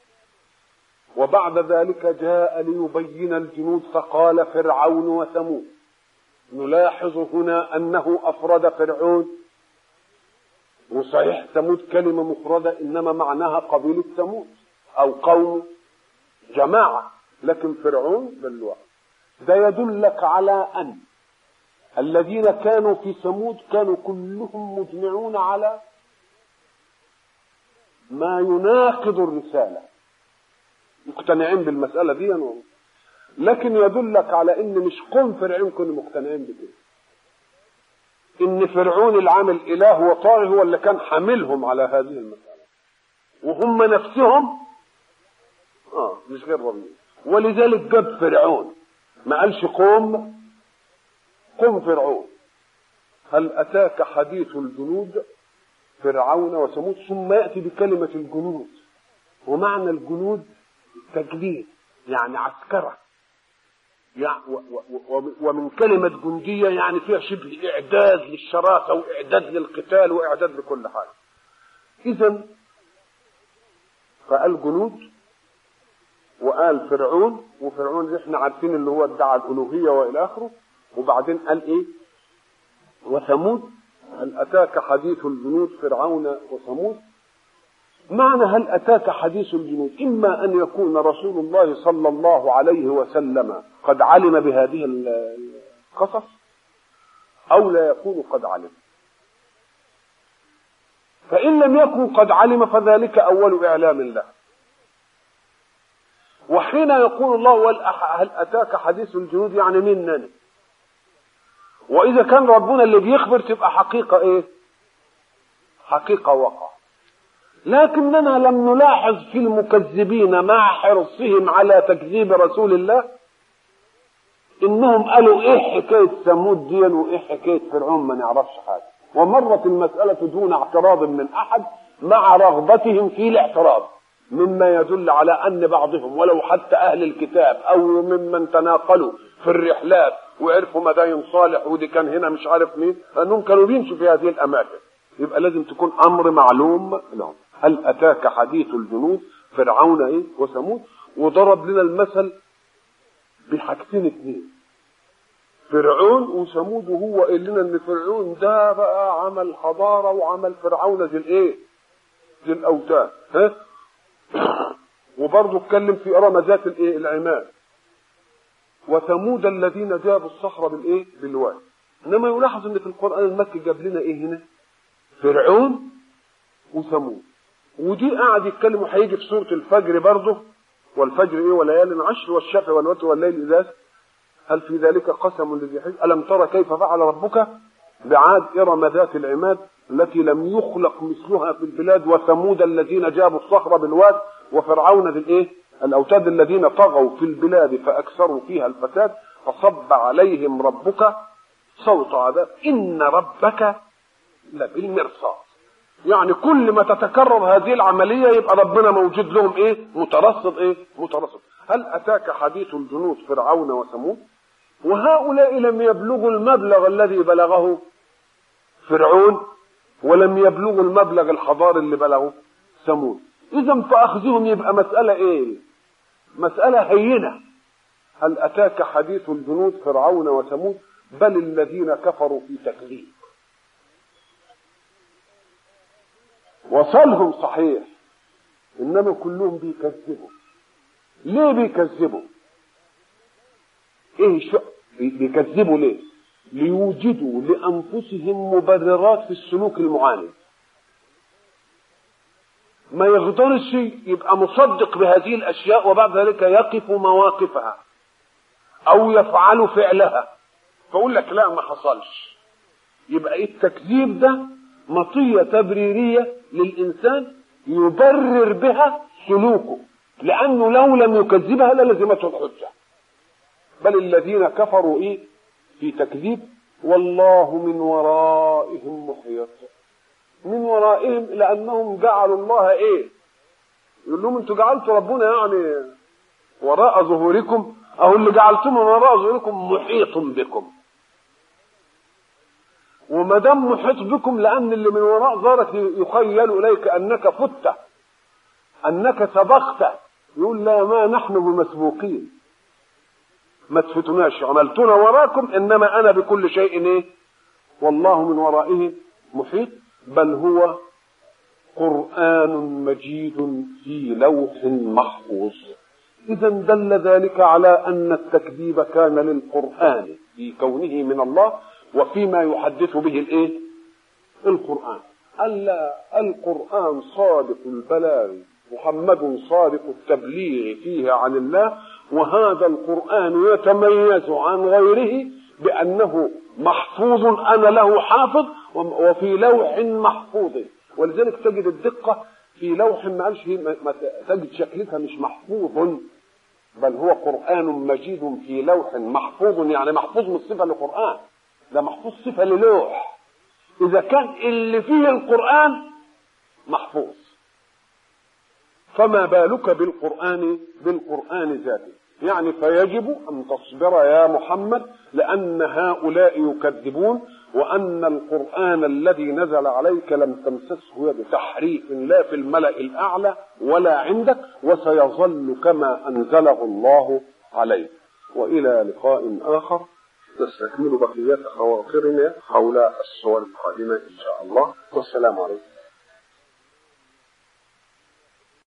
وبعد ذلك جاء ليبين الجنود فقال فرعون وثمود. نلاحظ هنا انه افرد فرعون، وصحيح ثمود كلمة مفردة انما معناها قبيلة ثمود او قوم جماعة، لكن فرعون باللواء. ده يدلك على ان الذين كانوا في ثمود كانوا كلهم مجمعون على ما يناقض الرسالة، مقتنعين بالمسألة دي. لكن يدلك على ان مش قوم فرعون كانوا مقتنعين بكده، ان فرعون العامل اله وطاغي هو اللي كان حاملهم على هذه المسألة، وهم نفسهم اه مش غير رمي. ولذلك جاب فرعون، ما قالش قوم قوم فرعون. هل اتاك حديث الجنود فرعون وثمود، ثم يأتي بكلمة الجنود. ومعنى الجنود تجنيد يعني عسكرة، يعني ومن كلمة جندية يعني فيها شبه إعداد للشراسة وإعداد للقتال وإعداد لكل حاجة. إذن فقال جنود وقال فرعون، وفرعون احنا عارفين اللي هو ادعى الألوهية وإلى آخره. وبعدين قال إيه؟ وثمود. هل أتاك حديث الجنود فرعون وثمود. معنى هل أتاك حديث الجنود إما أن يكون رسول الله صلى الله عليه وسلم قد علم بهذه القصص أو لا يكون قد علم. فإن لم يكن قد علم فذلك أول إعلام له. وحين يقول الله هل أتاك حديث الجنود يعني مننا، وإذا كان ربنا اللي بيخبر تبقى حقيقة إيه؟ حقيقة وقع. لكننا لم نلاحظ في المكذبين مع حرصهم على تكذيب رسول الله إنهم قالوا إيه حكاية ثمود دي وإيه حكاية فرعون، ما نعرفش حاجة. ومرت المسألة دون اعتراض من أحد مع رغبتهم في الاعتراض، مما يدل على أن بعضهم ولو حتى أهل الكتاب أو ممن تناقلوا في الرحلات وعرفوا مداين صالح ودي كان هنا مش عارف مين، لأنهم كانوا بيمشوا في هذه الأماكن. يبقى لازم تكون أمر معلوم لهم. هل أتاك حديث الجنود فرعون إيه وثمود. وضرب لنا المثل بحاجتين اثنين، فرعون وثمود. وهو قال لنا ان فرعون ده بقى عمل حضاره وعمل فرعون ذي الايه ذي الاوتاد. ها وبرضه اتكلم في ارم ذات الايه العماد. وثمود الذين جابوا الصخر بالايه بالواد. انما يلاحظ ان في القران المكي جاب لنا ايه هنا؟ فرعون وثمود. ودي قاعد يتكلم وهيجي في سوره الفجر برضه، والفجر ايه وليال عشر والشفع والوتر والليل اذا. هل في ذلك قسم لذي حجر. ألم ترى كيف فعل ربك بعاد إرم ذات العماد التي لم يخلق مثلها في البلاد. وثمود الذين جابوا الصخر بالواد. وفرعون ذي الايه الأوتاد الذين طغوا في البلاد فأكثروا فيها الفساد. فصب عليهم ربك صوت عذاب إن ربك لبالمرصاد. يعني كل ما تتكرر هذه العملية يبقى ربنا موجود لهم ايه مترصد ايه مترصد. هل أتاك حديث الجنود فرعون وثمود. وهؤلاء لم يبلغوا المبلغ الذي بلغه فرعون ولم يبلغوا المبلغ الحضاري اللي بلغه ثمود. إذن فأخذهم يبقى مسألة إيه؟ مسألة هينة. هل أتاك حديث الجنود فرعون وثمود بل الذين كفروا في تكذيب. وصلهم صحيح إنما كلهم بيكذبوا. ليه بيكذبوا؟ ايه شو بيكذبوا ليه؟ ليوجدوا لانفسهم مبررات في السلوك المعاند. ما يقدرش يبقى مصدق بهذه الاشياء وبعد ذلك يقف مواقفها او يفعل فعلها فاقول لك لا ما حصلش. يبقى التكذيب ده مطية تبريرية للانسان يبرر بها سلوكه، لانه لو لم يكذبها للزمته الحجة. بل الذين كفروا ايه في تكذيب والله من ورائهم محيط. من ورائهم لانهم جعلوا الله ايه يقول لهم انتوا جعلتوا ربنا يعني وراء ظهوركم، او اللي جعلتم وراء ظهوركم محيط بكم. وما دام محيط بكم لان اللي من وراء ظهرك يخيل اليك انك فت انك سبقت، يقول لا ما نحن بمسبوقين، ما تفتناش عملتنا وراكم، انما انا بكل شيء ايه والله من ورائه محيط. بل هو قرآن مجيد في لوح محفوظ. اذا دل ذلك على ان التكذيب كان للقرآن في كونه من الله وفيما يحدث به الايه القرآن. الا القرآن صادق البلاغ، محمد صادق التبليغ فيه عن الله. وهذا القرآن يتميز عن غيره بأنه محفوظ، أنا له حافظ، وفي لوح محفوظ. ولذلك تجد الدقة في لوح ما قالش تجد شكلتها مش محفوظ، بل هو قرآن مجيد في لوح محفوظ. يعني محفوظ من صفة للقرآن، ده محفوظ صفة للوح. إذا كان اللي فيه القرآن محفوظ، فما بالك بالقرآن بالقرآن ذاته؟ يعني فيجب أن تصبر يا محمد، لأن هؤلاء يكذبون، وأن القرآن الذي نزل عليك لم تمسسه يد تحريف لا في الملأ الأعلى ولا عندك، وسيظل كما أنزله الله عليك. وإلى لقاء آخر نستكمل بقية خواطرنا حول الصور القادمة إن شاء الله، والسلام عليكم.